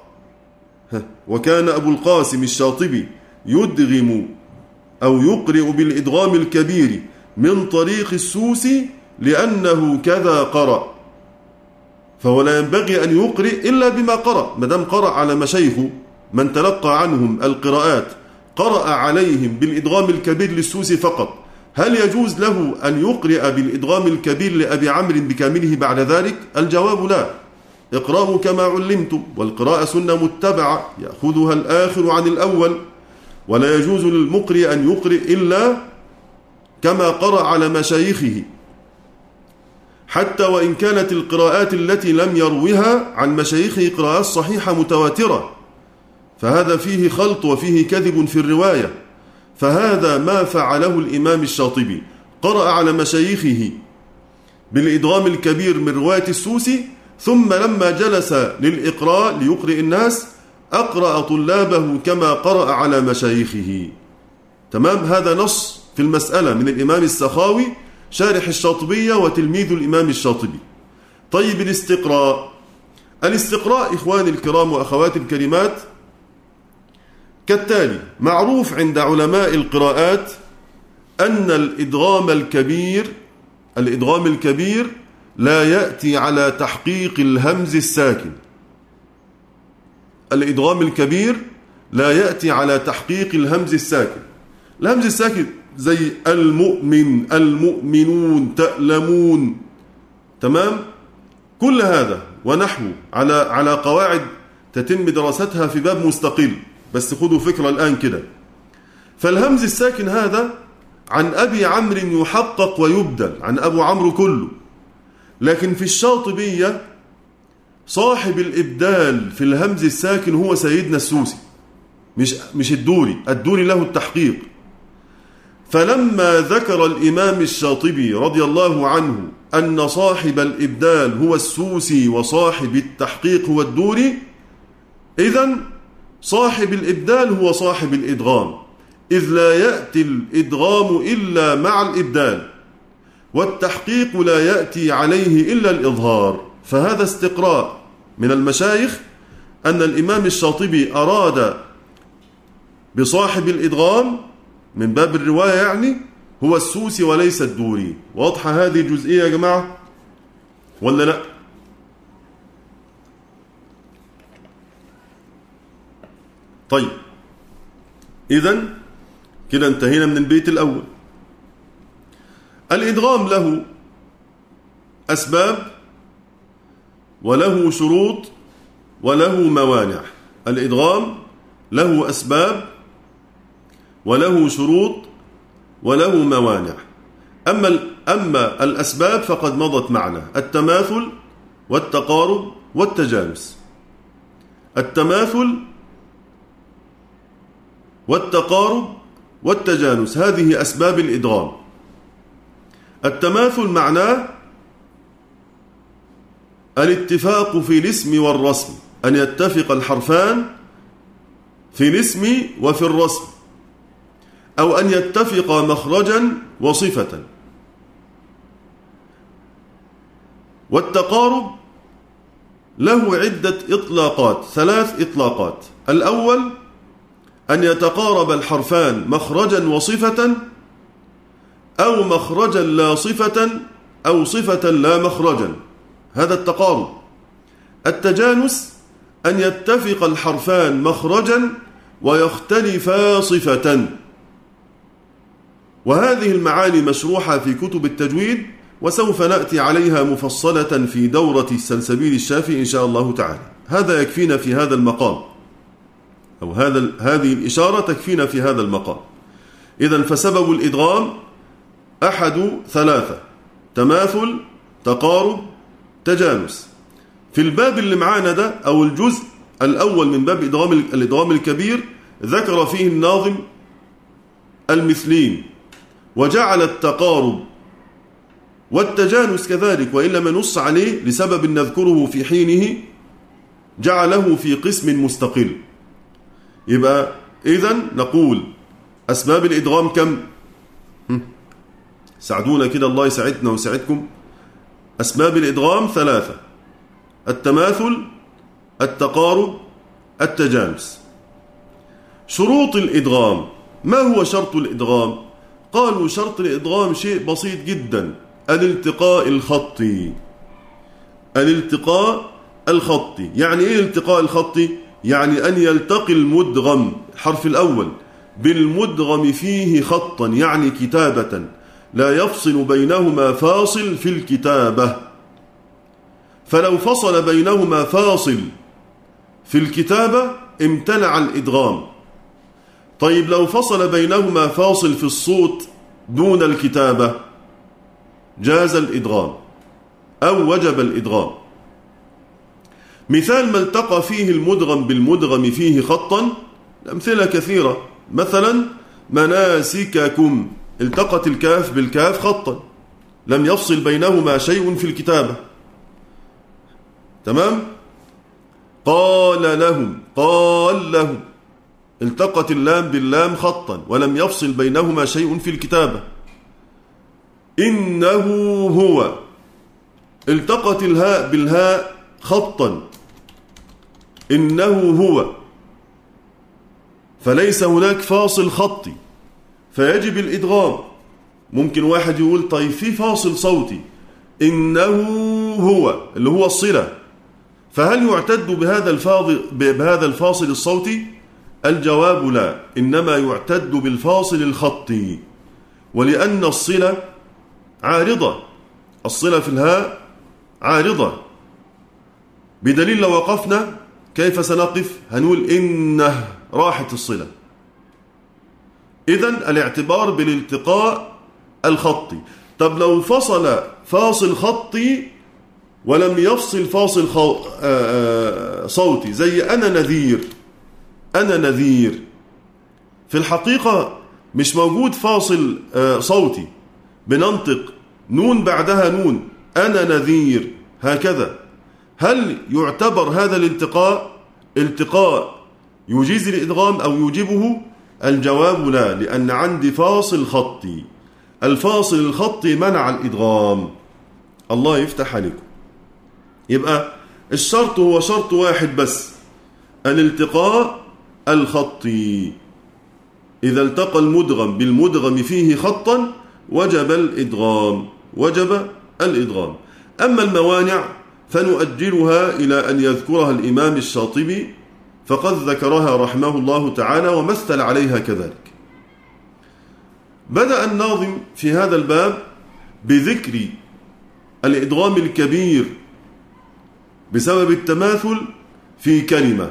وكان أبو القاسم الشاطبي يدغم أو يقرئ بالإدغام الكبير من طريق السوسي لأنه كذا قرأ، فهو لا ينبغي أن يقرئ إلا بما قرأ. مدام قرأ على مشايخه من تلقى عنهم القراءات، قرأ عليهم بالإدغام الكبير للسوسي فقط، هل يجوز له أن يقرئ بالإدغام الكبير لأبي عمرو بكامله بعد ذلك؟ الجواب لا. اقرأوا كما علمتم، والقراءة سنة متبعة يأخذها الآخر عن الأول، ولا يجوز للمقرئ أن يقرئ إلا كما قرأ على مشايخه، حتى وإن كانت القراءات التي لم يروها عن مشايخه قراءات صحيحة متواترة، فهذا فيه خلط وفيه كذب في الرواية. فهذا ما فعله الإمام الشاطبي، قرأ على مشايخه بالإدغام الكبير من رواية السوسي، ثم لما جلس للإقراء ليقرئ الناس أقرأ طلابه كما قرأ على مشايخه. تمام؟ هذا نص في المسألة من الإمام السخاوي شارح الشاطبية وتلميذ الإمام الشاطبي. طيب الاستقراء إخواني الكرام وأخواتي الكريمات كالتالي: معروف عند علماء القراءات أن الإدغام الكبير لا يأتي على تحقيق الهمز الساكن. الإدغام الكبير لا يأتي على تحقيق الهمز الساكن. الهمز الساكن زي المؤمن، المؤمنون، تألمون، تمام؟ كل هذا ونحو على قواعد تتم دراستها في باب مستقل، بس خذوا فكرة الآن كده. فالهمز الساكن هذا عن أبي عمرو يحقق ويبدل، عن أبو عمرو كله، لكن في الشاطبية صاحب الإبدال في الهمز الساكن هو سيدنا السوسي، مش الدوري له التحقيق. فلما ذكر الإمام الشاطبي رضي الله عنه أن صاحب الإبدال هو السوسي وصاحب التحقيق هو الدوري، إذن صاحب الإبدال هو صاحب الإدغام، إذ لا يأتي الإدغام إلا مع الإبدال، والتحقيق لا يأتي عليه إلا الإظهار. فهذا استقراء من المشايخ أن الإمام الشاطبي أراد بصاحب الإدغام من باب الرواية يعني هو السوسي وليس الدوري. واضحة هذه الجزئية يا جماعة ولا لا؟ طيب إذن كده انتهينا من البيت الأول. الإدغام له أسباب وله شروط وله موانع. الإدغام له أسباب وله شروط وله موانع. أما الأسباب فقد مضت معنا: التماثل والتقارب والتجانس. التماثل والتقارب والتجانس هذه أسباب الإدغام. التماثل معناه الاتفاق في الاسم والرسم، أن يتفق الحرفان في الاسم وفي الرسم، أو أن يتفق مخرجا وصفة. والتقارب له عدة إطلاقات، 3 إطلاقات. الأول أن يتقارب الحرفان مخرجا وصفة، أو مخرجا لا صفة، أو صفة لا مخرجا، هذا التقارب. التجانس أن يتفق الحرفان مخرجا ويختلفا صفة. وهذه المعاني مشروحة في كتب التجويد، وسوف نأتي عليها مفصلة في دورة السلسبيل الشافي إن شاء الله تعالى. هذا يكفينا في هذا المقام، أو هذه الإشارة تكفينا في هذا المقام. إذن فسبب الإدغام أحد 3: تماثل، تقارب، تجانس. في الباب اللي معانا ده أو الجزء الأول من باب الإدغام الكبير ذكر فيه الناظم المثلين، وجعل التقارب والتجانس كذلك، وإن لم نص عليه لسبب نذكره في حينه جعله في قسم مستقل. يبقى إذن نقول أسباب الإدغام كم؟ ساعدونا كده الله يساعدنا ويساعدكم. أسباب الإدغام 3: التماثل، التقارب، التجانس. شروط الإدغام: ما هو شرط الإدغام؟ قالوا شرط الإدغام شيء بسيط جدا: الالتقاء الخطي. الالتقاء الخطي يعني إيه الالتقاء الخطي؟ يعني أن يلتقي المدغم الحرف الأول بالمدغم فيه خطا، يعني كتابة، لا يفصل بينهما فاصل في الكتابة. فلو فصل بينهما فاصل في الكتابة امتنع الإدغام. طيب لو فصل بينهما فاصل في الصوت دون الكتابة جاز الإدغام أو وجب الإدغام. مثال ما التقى فيه المدغم بالمدغم فيه خطا، الأمثلة كثيرة. مثلا مناسككم، التقت الكاف بالكاف خطا، لم يفصل بينهما شيء في الكتابة، تمام؟ قال لهم، قال لهم، التقت اللام باللام خطا ولم يفصل بينهما شيء في الكتابة. إنه هو، التقت الهاء بالهاء خطا، إنه هو، فليس هناك فاصل خطي فيجب الإدغام. ممكن واحد يقول طيب في فاصل صوتي، إنه هو اللي هو الصلة، فهل يعتد بهذا الفاصل الصوتي؟ الجواب لا، إنما يعتد بالفاصل الخطي، ولأن الصلة عارضة، الصلة في الهاء عارضة، بدليل لو وقفنا كيف سنقف؟ هنقول إنه، راحت الصلة. إذن الاعتبار بالالتقاء الخطي. طب لو فصل فاصل خطي ولم يفصل فاصل صوتي، زي أنا نذير، أنا نذير، في الحقيقة مش موجود فاصل صوتي، بننطق نون بعدها نون، أنا نذير هكذا. هل يعتبر هذا الالتقاء يجيز الإدغام أو يوجبه؟ الجواب لا، لأن عندي فاصل خطي، الفاصل الخطي منع الإدغام. الله يفتح عليكم. يبقى الشرط هو شرط واحد بس، الالتقاء الخطي. إذا التقى المدغم بالمدغم فيه خطا وجب الإدغام. أما الموانع فنؤجلها إلى أن يذكرها الإمام الشاطبي، فقد ذكرها رحمه الله تعالى ومثل عليها كذلك. بدأ الناظم في هذا الباب بذكر الإدغام الكبير بسبب التماثل في كلمة.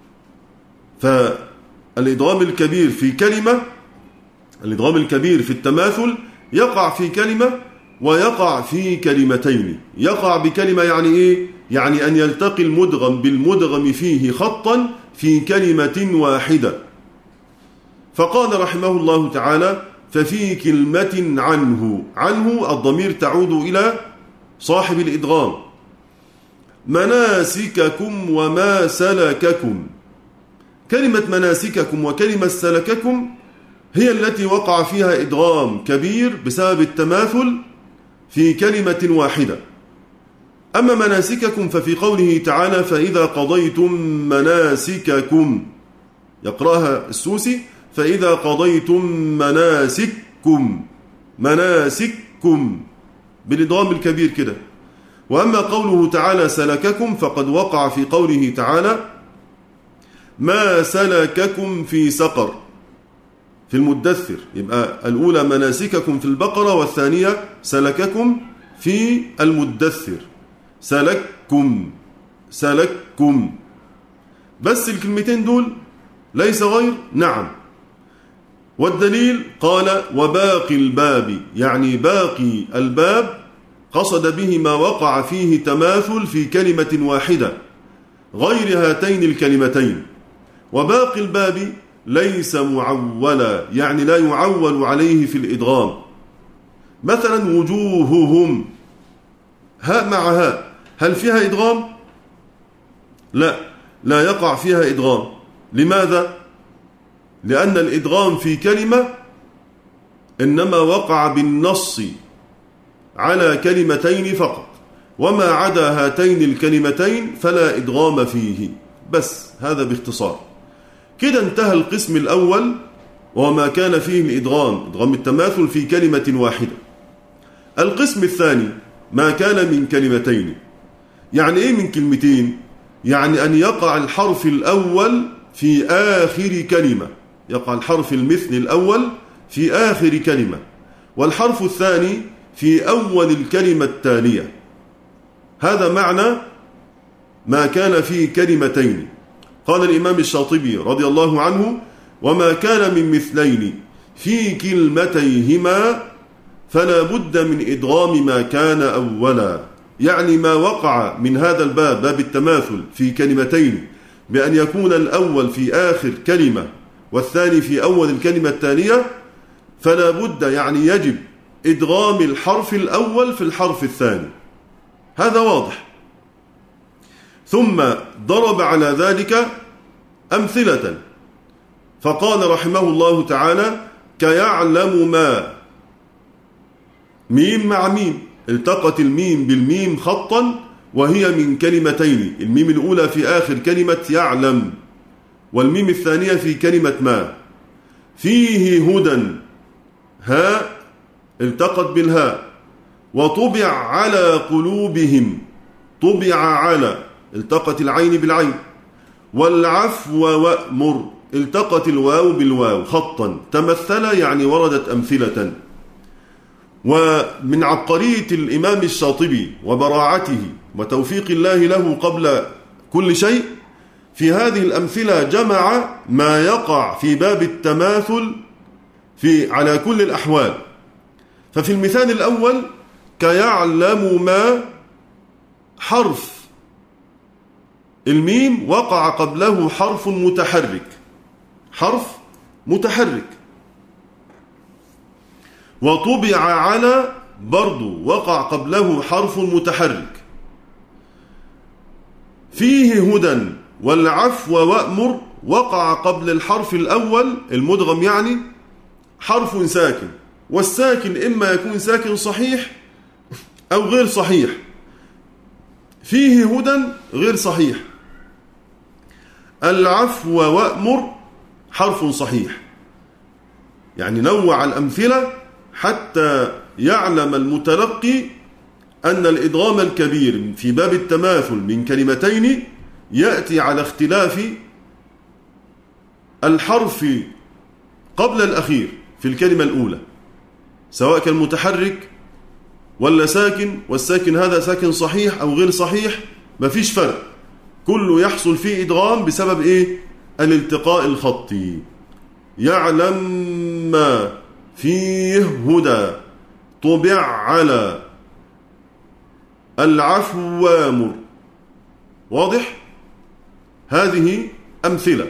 فالإدغام الكبير في كلمة، الإدغام الكبير في التماثل يقع في كلمة ويقع في كلمتين. يقع بكلمة يعني إيه؟ يعني أن يلتقي المدغم بالمدغم فيه خطا في كلمة واحدة. فقال رحمه الله تعالى: ففي كلمة عنه الضمير تعود إلى صاحب الإدغام. مناسككم وما سلككم، كلمة مناسككم وكلمة سلككم هي التي وقع فيها إدغام كبير بسبب التماثل في كلمة واحدة. أما مناسككم ففي قوله تعالى: فإذا قضيتم مناسككم، يقرأها السوسي: فإذا قضيتم مناسككم بالإدغام الكبير كده. وأما قوله تعالى سلككم فقد وقع في قوله تعالى: ما سلككم في سقر في المدثر. يبقى الأولى مناسككم في البقرة والثانية سلككم في المدثر. سلككم بس الكلمتين دول ليس غير. نعم. والدليل قال: وباقي الباب، يعني باقي الباب قصد به ما وقع فيه تماثل في كلمة واحدة غير هاتين الكلمتين. وباقي الباب ليس معولا، يعني لا يعول عليه في الإدغام. مثلا وجوههم، هاء مع هاء، هل فيها إدغام؟ لا يقع فيها إدغام. لماذا؟ لأن الإدغام في كلمة إنما وقع بالنص على كلمتين فقط، وما عدا هاتين الكلمتين فلا إدغام فيه. بس هذا باختصار كده انتهى القسم الأول، وما كان فيه الإدغام التماثل في كلمة واحدة. القسم الثاني ما كان من كلمتين. يعني إيه من كلمتين؟ يعني أن يقع الحرف الأول في آخر كلمة، يقع الحرف المثل الأول في آخر كلمة، والحرف الثاني في أول الكلمة التالية. هذا معنى ما كان في كلمتين. قال الإمام الشاطبي رضي الله عنه: وما كان من مثلين في كلمتيهما فلا بد من إدغام ما كان أولا. يعني ما وقع من هذا الباب، باب التماثل في كلمتين، بأن يكون الأول في آخر كلمة والثاني في أول الكلمة التالية، فلا بد، يعني يجب إدغام الحرف الأول في الحرف الثاني. هذا واضح. ثم ضرب على ذلك أمثلة، فقال رحمه الله تعالى: كيعلم ما، ميم مع ميم، التقت الميم بالميم خطا وهي من كلمتين، الميم الأولى في آخر كلمة يعلم، والميم الثانية في كلمة ما. فيه هدى، هاء التقت بالهاء، وطبع على قلوبهم، طبع على التقت العين بالعين، والعفو وأمر التقت الواو بالواو خطا، تمثل يعني وردت أمثلة. ومن عبقرية الإمام الشاطبي وبراعته وتوفيق الله له قبل كل شيء، في هذه الأمثلة جمع ما يقع في باب التماثل على كل الأحوال. ففي المثال الأول: كيعلم ما، حرف الميم وقع قبله حرف متحرك، حرف متحرك. وطبع على برضو وقع قبله حرف متحرك. فيه هدى والعفو وأمر وقع قبل الحرف الأول المدغم يعني حرف ساكن، والساكن إما يكون ساكن صحيح أو غير صحيح. فيه هدى غير صحيح، العفو وأمر حرف صحيح. يعني نوع الأمثلة حتى يعلم المتلقي أن الإدغام الكبير في باب التماثل من كلمتين يأتي على اختلاف الحرف قبل الأخير في الكلمة الأولى، سواء كان متحرك ولا ساكن، والساكن هذا ساكن صحيح أو غير صحيح، مفيش فرق، كله يحصل فيه إدغام بسبب إيه؟ الالتقاء الخطي. يعلم ما، فيه هدى، طبع على، العفو وامر. واضح؟ هذه أمثلة.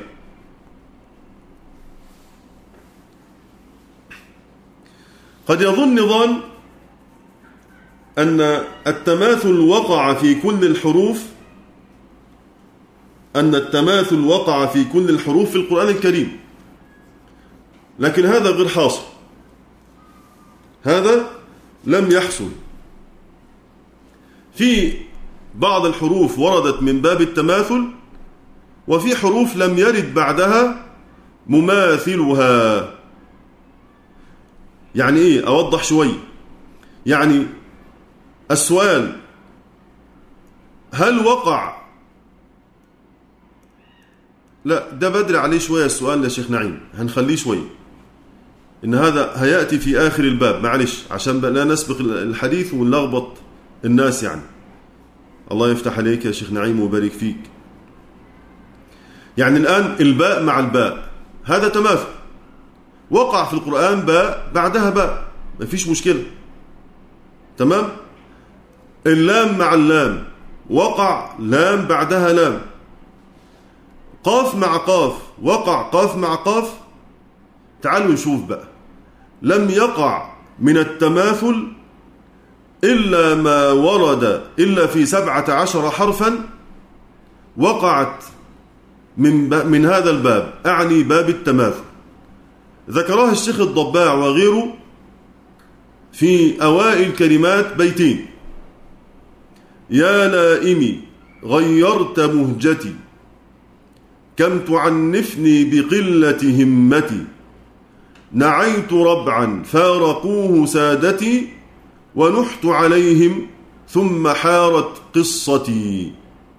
قد يظن ظان أن التماثل وقع في كل الحروف، أن التماثل وقع في كل الحروف في القرآن الكريم، لكن هذا غير حاصل، هذا لم يحصل. في بعض الحروف وردت من باب التماثل، وفي حروف لم يرد بعدها مماثلها. يعني إيه؟ أوضح شوي. يعني السؤال: هل وقع، لا ده بدري عليه شوية السؤال يا شيخ نعيم، هنخليه شوي، إن هذا هيأتي في آخر الباب، معلش عشان لا نسبق الحديث ونلخبط الناس يعني. الله يفتح عليك يا شيخ نعيم وبارك فيك. يعني الآن الباء مع الباء هذا تماثل، وقع في القرآن باء بعدها باء، ما فيش مشكلة، تمام. اللام مع اللام وقع لام بعدها لام. قاف مع قاف وقع قاف مع قاف. تعالوا نشوف بقى، لم يقع من التماثل إلا ما ورد إلا في 17 حرفا وقعت من هذا الباب، أعني باب التماثل. ذكرها الشيخ الضباع وغيره في أوائل كلمات بيتين: يا لائمي غيرت مهجتي، كم تعنفني بقلة همتي، نعيت ربعا فارقوه سادتي، ونحت عليهم ثم حارت قصتي.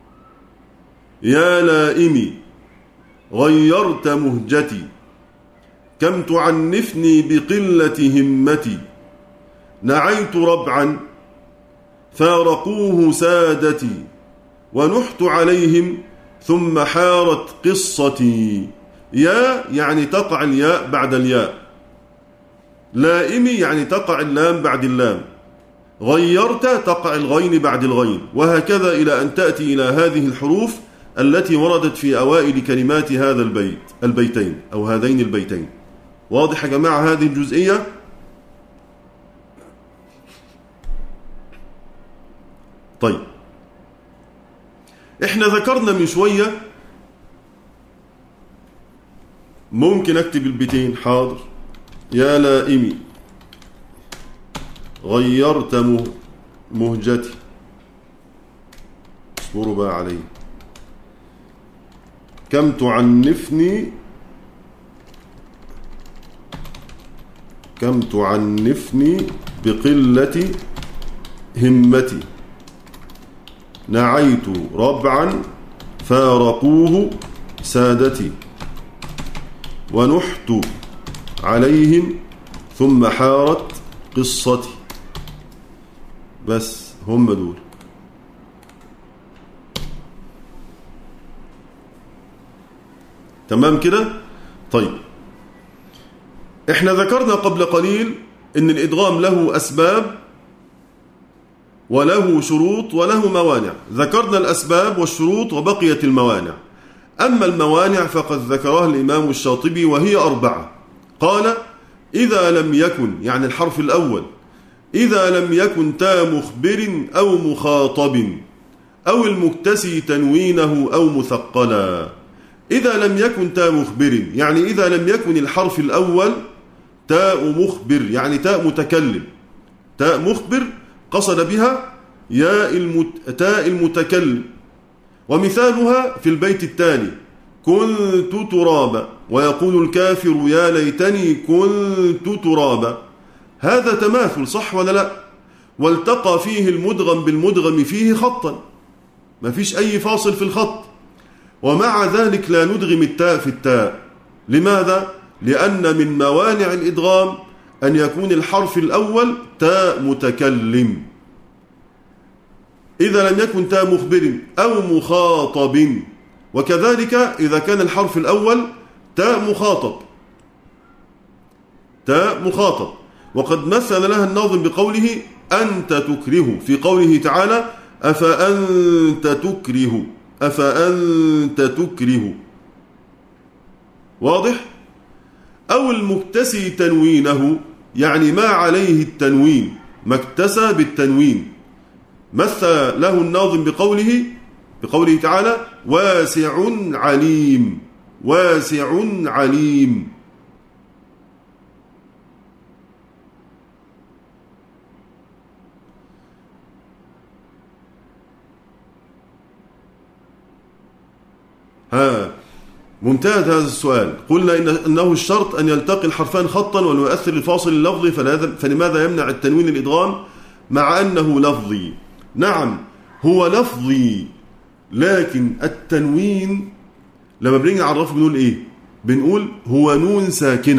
يا لائمي غيرت مهجتي، كم تعنفني بقلة همتي، نعيت ربعا فارقوه سادتي، ونحت عليهم ثم حارت قصتي. يا يعني تقع الياء بعد الياء، لائمي يعني تقع اللام بعد اللام، غيرت تقع الغين بعد الغين، وهكذا إلى أن تأتي إلى هذه الحروف التي وردت في أوائل كلمات هذا البيتين أو هذين البيتين. واضح يا جماعة هذه الجزئية؟ طيب، احنا ذكرنا من شوية ممكن أكتب البيتين. حاضر. يا لائمي غيرت مهجتي. اصبروا بقى علي. كم تعنفني بقلة همتي. نعيت ربعا فارقوه سادتي. ونحت عليهم ثم حارت قصتي. بس هم دول. تمام كده؟ طيب، احنا ذكرنا قبل قليل ان الادغام له اسباب وله شروط وله موانع. ذكرنا الاسباب والشروط وبقيت الموانع. اما الموانع فقد ذكرها الامام الشاطبي وهي 4. قال: اذا لم يكن، يعني الحرف الاول، اذا لم يكن تا مخبر او مخاطب او المكتسي تنوينه او مثقلا. إذا لم يكن تاء مخبر، يعني إذا لم يكن الحرف الأول تاء مخبر، يعني تاء متكلم. تاء مخبر قصد بها تاء المتكلم. ومثالها في البيت التالي: كنت ترابا ويقول الكافر يا ليتني كنت ترابا. هذا تماثل، صح ولا لا؟ والتقى فيه المدغم بالمدغم فيه خطا، ما فيش أي فاصل في الخط، ومع ذلك لا ندغم التاء في التاء. لماذا؟ لأن من موانع الإدغام أن يكون الحرف الأول تاء متكلم. إذا لم يكن تاء مخبر أو مخاطب. وكذلك إذا كان الحرف الأول تاء مخاطب. وقد مثل لها الناظم بقوله أنت تكره، في قوله تعالى أفأنت تكره. واضح؟ أو المكتسي تنوينه، يعني ما عليه التنوين، ما اكتسى بالتنوين. مثل له الناظم بقوله تعالى واسع عليم. ممتاز هذا السؤال. قلنا إنه الشرط أن يلتقي الحرفان خطا ولو يؤثر الفاصل اللفظي، فلماذا يمنع التنوين الإدغام مع أنه لفظي؟ نعم هو لفظي، لكن التنوين لما بنيجي نعرفه بنقول إيه؟ بنقول هو نون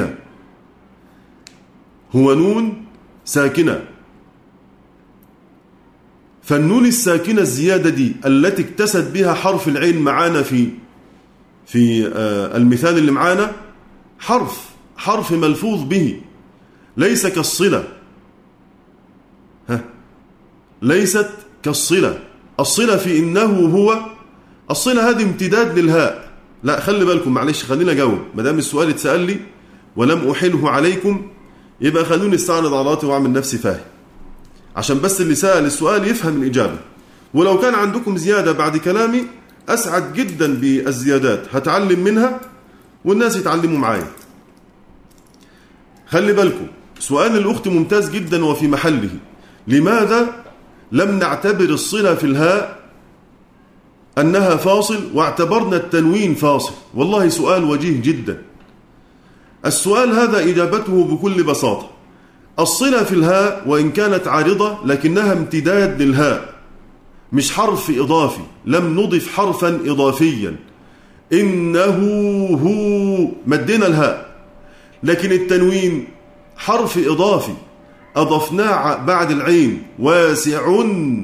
ساكنة. فالنون الساكنة الزيادة دي التي اكتست بها حرف العين معانا في المثال اللي معانا حرف ملفوظ به، ليس كالصلة. ليست كالصلة. الصلة في إنه هو، الصلة هذه امتداد للهاء. لا خلي بالكم، معلش خلينا أجاوب، ما دام السؤال اتسأل لي ولم أحله عليكم يبقى خلوني استعرض عضلاتي وأعمل نفسي فاهم، عشان بس اللي سأل السؤال يفهم الإجابة. ولو كان عندكم زيادة بعد كلامي أسعد جدا بالزيادات، هتعلم منها والناس يتعلموا معايا. خلي بالكم، سؤال الأخت ممتاز جدا وفي محله. لماذا لم نعتبر الصلة في الهاء أنها فاصل واعتبرنا التنوين فاصل؟ والله سؤال وجيه جدا. السؤال هذا إجابته بكل بساطة: الصلة في الهاء وإن كانت عارضة لكنها امتداد للهاء، مش حرف إضافي. لم نضف حرفا إضافيا. إنه هو مدينا الهاء، لكن التنوين حرف إضافي أضفناه بعد العين. واسع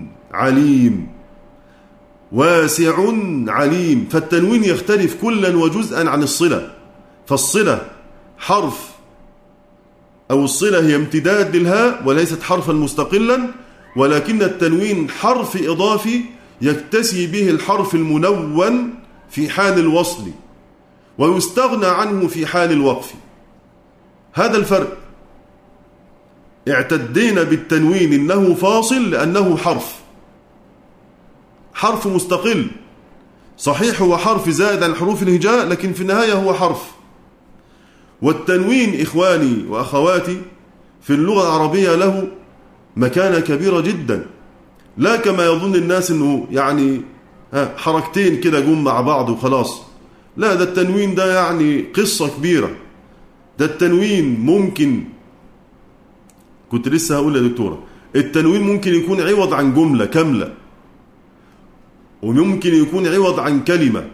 عليم. فالتنوين يختلف كلا وجزءا عن الصلة. فالصلة حرف، أو الصلة هي امتداد للهاء وليست حرفا مستقلا، ولكن التنوين حرف إضافي يكتسي به الحرف المنون في حال الوصل ويستغنى عنه في حال الوقف. هذا الفرق. اعتدينا بالتنوين إنه فاصل لأنه حرف مستقل. صحيح هو حرف زائد عن حروف الهجاء، لكن في النهاية هو حرف. والتنوين إخواني وأخواتي في اللغة العربية له مكانة كبيرة جدا، لا كما يظن الناس أنه يعني حركتين كده جم مع بعض وخلاص. لا، ده التنوين ده يعني قصة كبيرة. ده التنوين ممكن، كنت لسه هقول يا دكتورة، التنوين ممكن يكون عوض عن جملة كاملة، وممكن يكون عوض عن كلمة.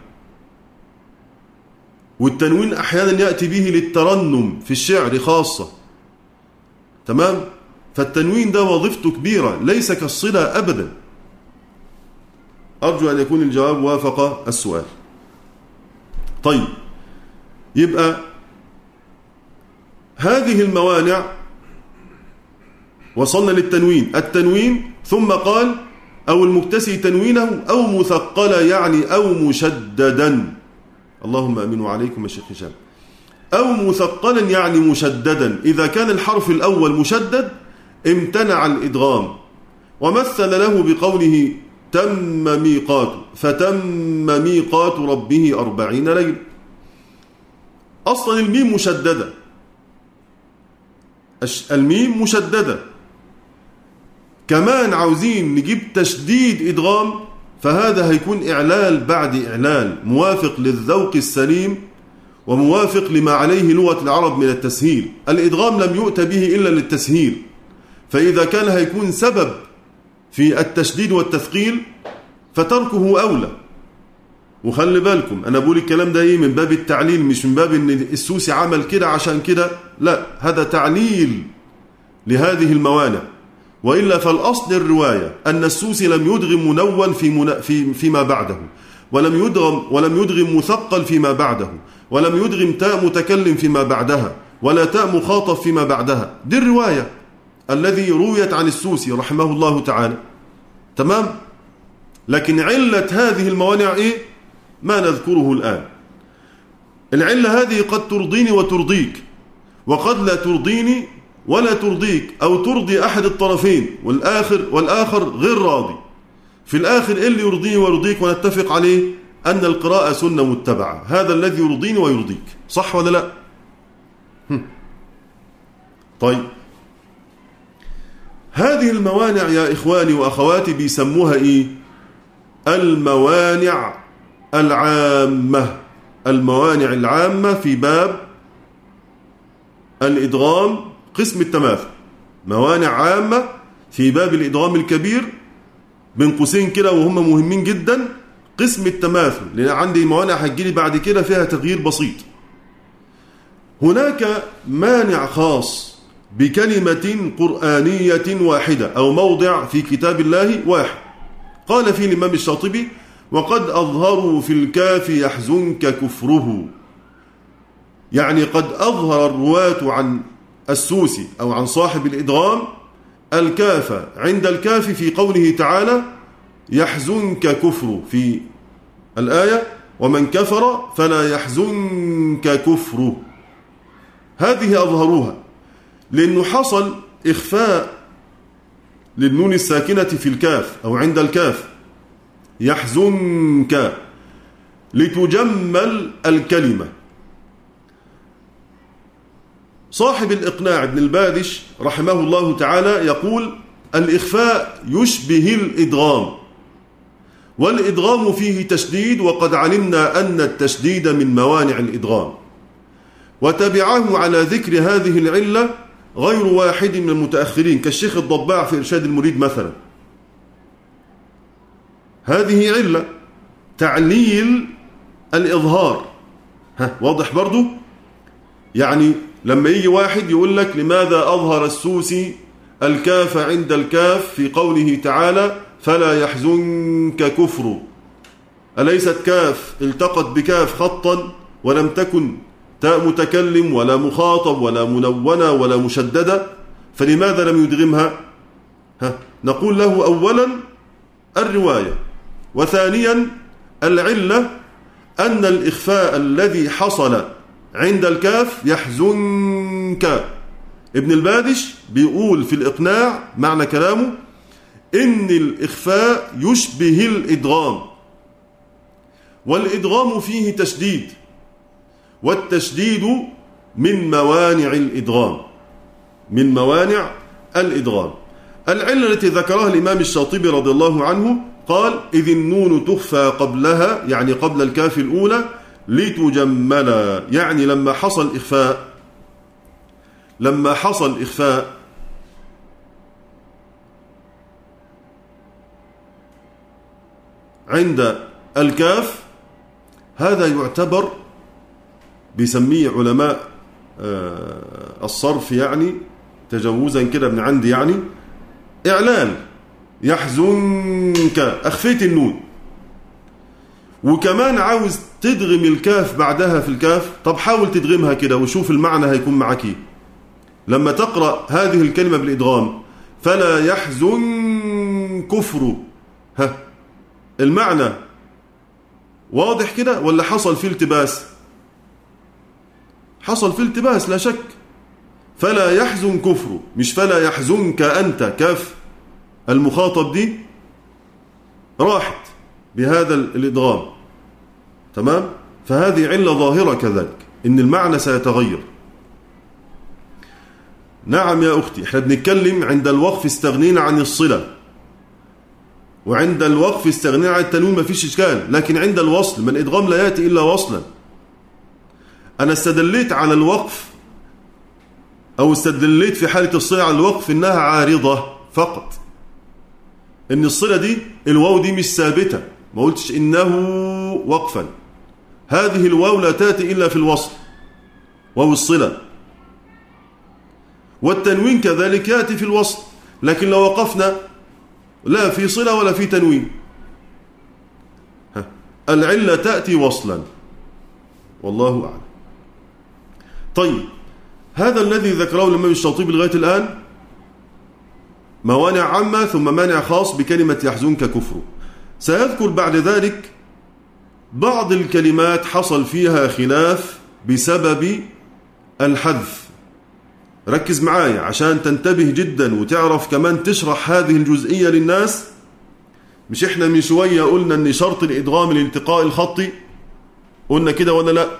والتنوين أحيانا يأتي به للترنم في الشعر خاصة. تمام؟ فالتنوين ده وظيفته كبيرة، ليس كالصلة أبدا. أرجو أن يكون الجواب وافق السؤال. طيب، يبقى هذه الموانع وصلنا للتنوين. التنوين ثم قال أو المكتسي تنوينه أو مثقلا يعني أو مشددا. اللهم أمين وعليكم يا شيخ هشام. أو مثقلا يعني مشددا. إذا كان الحرف الأول مشدد امتنع الإدغام، ومثل له بقوله تم ميقات، فتم ميقات ربه 40 ليلة. أصلا الميم مشددة، الميم مشددة. كمان عاوزين نجيب تشديد إدغام، فهذا هيكون إعلال بعد إعلال، موافق للذوق السليم وموافق لما عليه لغة العرب من التسهيل. الإدغام لم يؤت به إلا للتسهيل، فإذا كان هيكون سبب في التشديد والتثقيل فتركه أولى. وخلي بالكم أنا بقول الكلام ده من باب التعليل، مش من باب إن السوسي عمل كده عشان كده، لا، هذا تعليل لهذه الموانع. وإلا فالأصل الرواية أن السوسي لم يدغم منون فيما بعده، ولم يدغم مثقل فيما بعده، ولم يدغم تاء متكلم فيما بعدها، ولا تاء مخاطب فيما بعدها. دي الرواية الذي رويت عن السوسي رحمه الله تعالى. تمام؟ لكن علة هذه الموانع إيه؟ ما نذكره الآن. العلة هذه قد ترضيني وترضيك، وقد لا ترضيني ولا ترضيك، أو ترضي أحد الطرفين والآخر غير راضي. في الآخر إيه اللي يرضيني ويرضيك ونتفق عليه؟ أن القراءة سنة متبعة، هذا الذي يرضيني ويرضيك. صح ولا لا؟ طيب، هذه الموانع يا إخواني وأخواتي بيسموها إيه؟ الموانع العامة. الموانع العامة في باب الإدغام قسم التماثل. موانع عامة في باب الإدغام الكبير بين قوسين كده، وهم مهمين جدا، قسم التماثل، لأن عندي موانع هتجيلي بعد كده فيها تغيير بسيط. هناك مانع خاص بكلمة قرآنية واحدة أو موضع في كتاب الله واحد، قال فيه الإمام الشاطبي: وقد أظهروا في الكاف يحزنك كفره. يعني قد أظهر الرواة عن السوسي أو عن صاحب الإدغام الكاف عند الكاف في قوله تعالى يحزنك كفره في الآية: ومن كفر فلا يحزنك كفره. هذه أظهروها لأنه حصل إخفاء للنون الساكنة في الكاف أو عند الكاف، يحزنك، لتجمل الكلمة. صاحب الإقناع ابن البادش رحمه الله تعالى يقول: الإخفاء يشبه الإدغام، والإدغام فيه تشديد، وقد علمنا أن التشديد من موانع الإدغام. وتبعه على ذكر هذه العلة غير واحد من المتأخرين كالشيخ الضباع في إرشاد المريد مثلا. هذه علة تعليل الإظهار. واضح برضو؟ يعني لما يجي واحد يقول لك: لماذا أظهر السوسي الكاف عند الكاف في قوله تعالى فلا يحزنك كفر؟ أليست كاف التقت بكاف خطا ولم تكن تاء متكلم ولا مخاطب ولا منونة ولا مشددة، فلماذا لم يدغمها؟ نقول له: أولا الرواية، وثانيا العلة أن الإخفاء الذي حصل عند الكاف يحزنك. ابن البادش بيقول في الإقناع معنى كلامه إن الإخفاء يشبه الإدغام، والإدغام فيه تشديد، والتشديد من موانع الإدغام. من موانع الإدغام. العلة التي ذكرها الإمام الشاطبي رضي الله عنه قال: إذ النون تخفى قبلها، يعني قبل الكاف الأولى، لتجملا، يعني لما حصل إخفاء عند الكاف، هذا يعتبر بيسميه علماء الصرف يعني تجوزا كده من عندي، يعني إعلان. يحزنك، أخفيت النون، وكمان عاوز تدغم الكاف بعدها في الكاف. طب حاول تدغمها كده وشوف المعنى هيكون معك ايه لما تقرأ هذه الكلمة بالإدغام. فلا يحزن كفر، المعنى واضح كده ولا حصل فيه التباس؟ حصل فيه التباس لا شك. فلا يحزن كفر، مش فلا يحزنك أنت، كاف المخاطب دي راحت بهذا الإدغام. تمام؟ فهذه علة ظاهرة كذلك، إن المعنى سيتغير. نعم يا أختي، احنا بنتكلم عند الوقف استغنينا عن الصلة، وعند الوقف استغنينا عن التنوين، ما فيش إشكال. لكن عند الوصل، ما الإدغام لا يأتي إلا وصلا. أنا استدليت على الوقف، أو استدليت في حالة الصلة على الوقف إنها عارضة فقط، إن الصلة دي الواو دي مش ثابتة، ما قلتش إنه وقفا. هذه الواو لا تأتي إلا في الوصل، واو الصلة. والتنوين كذلك يأتي في الوصل، لكن لو وقفنا لا في صلة ولا في تنوين، العلة تأتي وصلا، والله أعلم. طيب، هذا الذي ذكره الإمام الشاطبي لغاية الآن موانع عامة، ثم مانع خاص بكلمة يحزنك كفر. سيذكر بعد ذلك بعض الكلمات حصل فيها خلاف بسبب الحذف. ركز معايا عشان تنتبه جدا وتعرف كمان تشرح هذه الجزئية للناس. مش احنا من شوية قلنا ان شرط الإدغام الالتقاء الخطي، قلنا كده ولا لا؟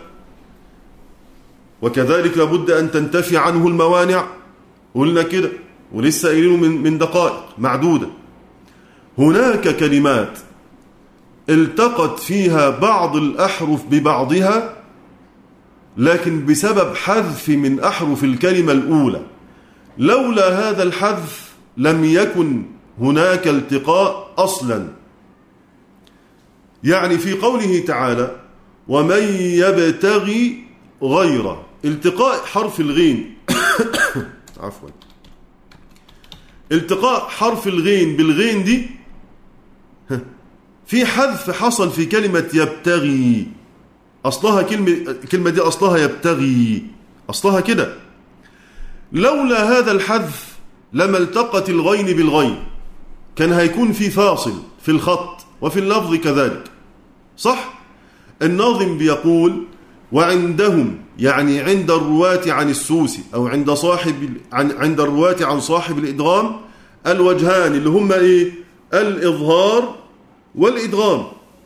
وكذلك لابد أن تنتفي عنه الموانع، قلنا كده، ولسه قايلينه من دقائق معدودة. هناك كلمات التقت فيها بعض الأحرف ببعضها، لكن بسبب حذف من أحرف الكلمة الأولى. لولا هذا الحذف لم يكن هناك التقاء أصلا. يعني في قوله تعالى: ومن يبتغي غير، التقاء حرف الغين عفوا، التقاء حرف الغين بالغين دي في حذف حصل في كلمة يبتغي. أصلها كلمة دي أصلها يبتغي، أصلها كده. لولا هذا الحذف لما التقت الغين بالغين، كان هيكون في فاصل في الخط وفي اللفظ كذلك، صح؟ الناظم بيقول: وعندهم، يعني عند الرواة عن السوسي، أو عند الرواة عن صاحب الإدغام، الوجهان اللي هما إيه؟ الإظهار والإدغام.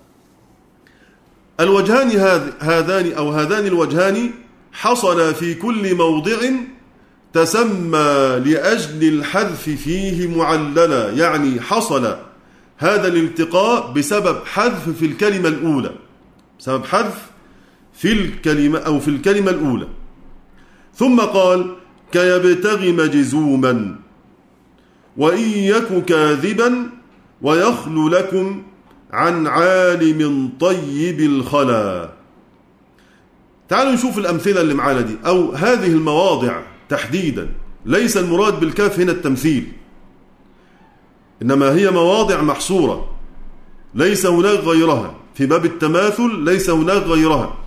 الوجهان هذان الوجهان حصل في كل موضع تسمى لأجل الحذف فيه معللا، يعني حصل هذا الالتقاء بسبب حذف في الكلمة الأولى، بسبب حذف في الكلمة أو في الكلمة الأولى. ثم قال: كيبتغي مجزوما وإن يك كاذبا ويخل لكم عن عالم طيب الخلا. تعالوا نشوف الأمثلة اللي معانا دي، أو هذه المواضع تحديدا. ليس المراد بالكاف هنا التمثيل، إنما هي مواضع محصورة، ليس هناك غيرها. في باب التماثل ليس هناك غيرها.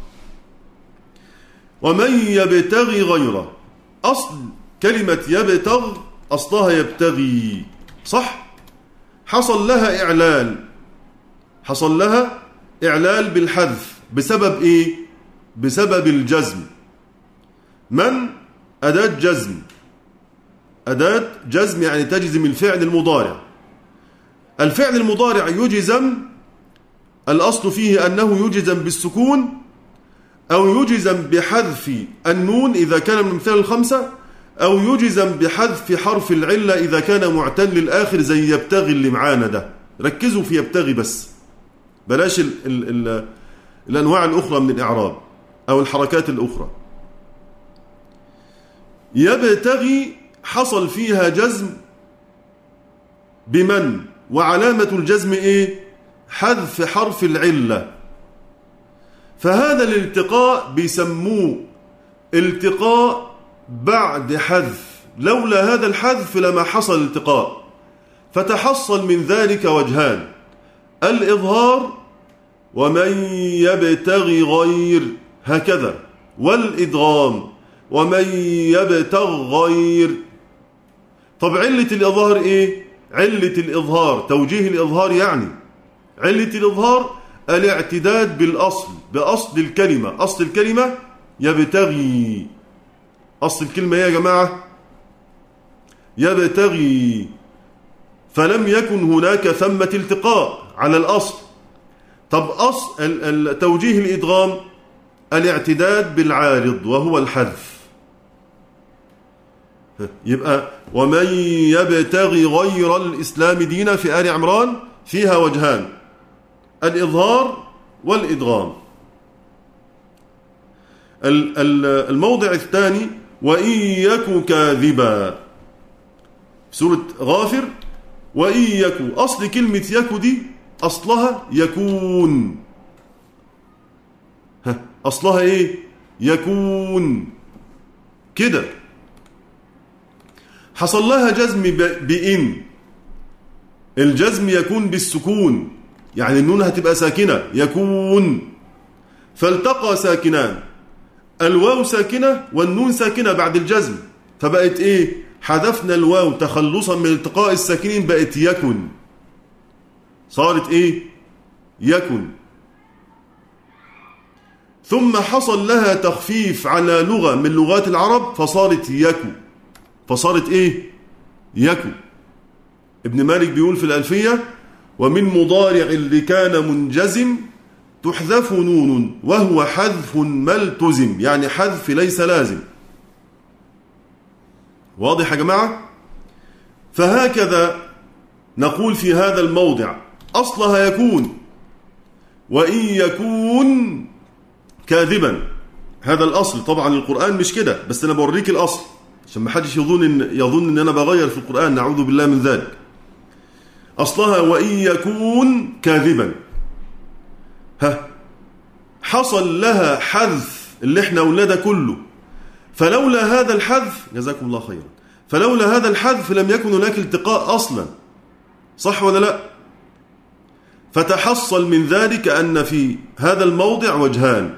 ومن يبتغي غيره، أصل كلمة يبتغ أصلها يبتغي، صح؟ حصل لها إعلال بالحذف بسبب إيه؟ بسبب الجزم. من؟ أداة جزم يعني تجزم الفعل المضارع. الفعل المضارع يجزم، الأصل فيه أنه يجزم بالسكون أو يجزم بحذف النون إذا كان من أمثال الخمسة، أو يجزم بحذف حرف العلة إذا كان معتل الآخر زي يبتغي اللي معانا ده. ركزوا في يبتغي بس، بلاش الأنواع الأخرى من الإعراب أو الحركات الأخرى. يبتغي حصل فيها جزم بمن، وعلامة الجزم إيه؟ حذف حرف العلة. فهذا الالتقاء بيسموه التقاء بعد حذف، لولا هذا الحذف لما حصل التقاء. فتحصل من ذلك وجهان: الإظهار ومن يبتغي غير هكذا، والإدغام ومن يبتغ غير. طب علة الإظهار إيه؟ علة الإظهار توجيه الإظهار، يعني علة الإظهار الاعتداد بالأصل، بأصل الكلمة. أصل الكلمة يبتغي، أصل الكلمة يا جماعة يبتغي، فلم يكن هناك ثمة التقاء على الأصل. طب أصل توجيه الإدغام الاعتداد بالعارض وهو الحذف. يبقى ومن يبتغي غير الإسلام دينا في آل عمران فيها وجهان: الإظهار والإدغام. الموضع الثاني: وإن يك كاذبا، سورة غافر. وإن يك، أصل كلمة يك دي أصلها يكون. أصلها إيه؟ يكون كده. حصل لها جزم بإن، الجزم يكون بالسكون، يعني النون هتبقى ساكنة يكون. فالتقى ساكنان، الواو ساكنة والنون ساكنة بعد الجزم، فبقت إيه؟ حذفنا الواو تخلصا من التقاء الساكنين، بقت يكن. صارت إيه؟ يكن. ثم حصل لها تخفيف على لغة من لغات العرب فصارت يكو. فصارت إيه؟ يكو. ابن مالك بيقول في الألفية: ومن مضارع اللي كان منجزم تحذف نون وهو حذف ما التزم، يعني حذف ليس لازم. واضح يا جماعة؟ فهكذا نقول في هذا الموضع: أصلها يكون، وإن يكون كاذبا. هذا الأصل. طبعا القرآن مش كده، بس أنا بوريك الأصل عشان ما حدش يظن إن أنا بغير في القرآن، نعوذ بالله من ذلك. أصلها وإن يكون كاذبا. حصل لها حذف اللي احنا قلنا كله، فلولا هذا الحذف، جزاكم الله خيرا، فلولا هذا الحذف لم يكن هناك التقاء أصلا. صح ولا لا؟ فتحصل من ذلك أن في هذا الموضع وجهان: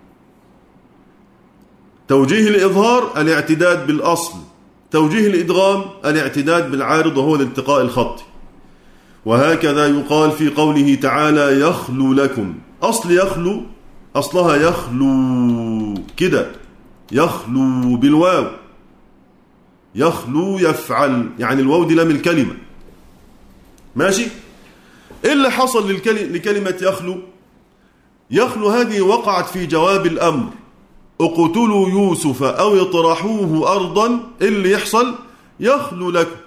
توجيه الإظهار الاعتداد بالأصل، توجيه الإدغام الاعتداد بالعارض وهو الالتقاء الخطي. وهكذا يقال في قوله تعالى: يخلو لكم. أصل يخلو أصلها يخلو كده، يخلو بالواو، يخلو يفعل، يعني الواو دي لام الكلمة. ماشي؟ إيه اللي حصل لكلمة يخلو؟ يخلو هذه وقعت في جواب الأمر: اقتلوا يوسف أو اطرحوه أرضا. اللي يحصل يخلو لكم،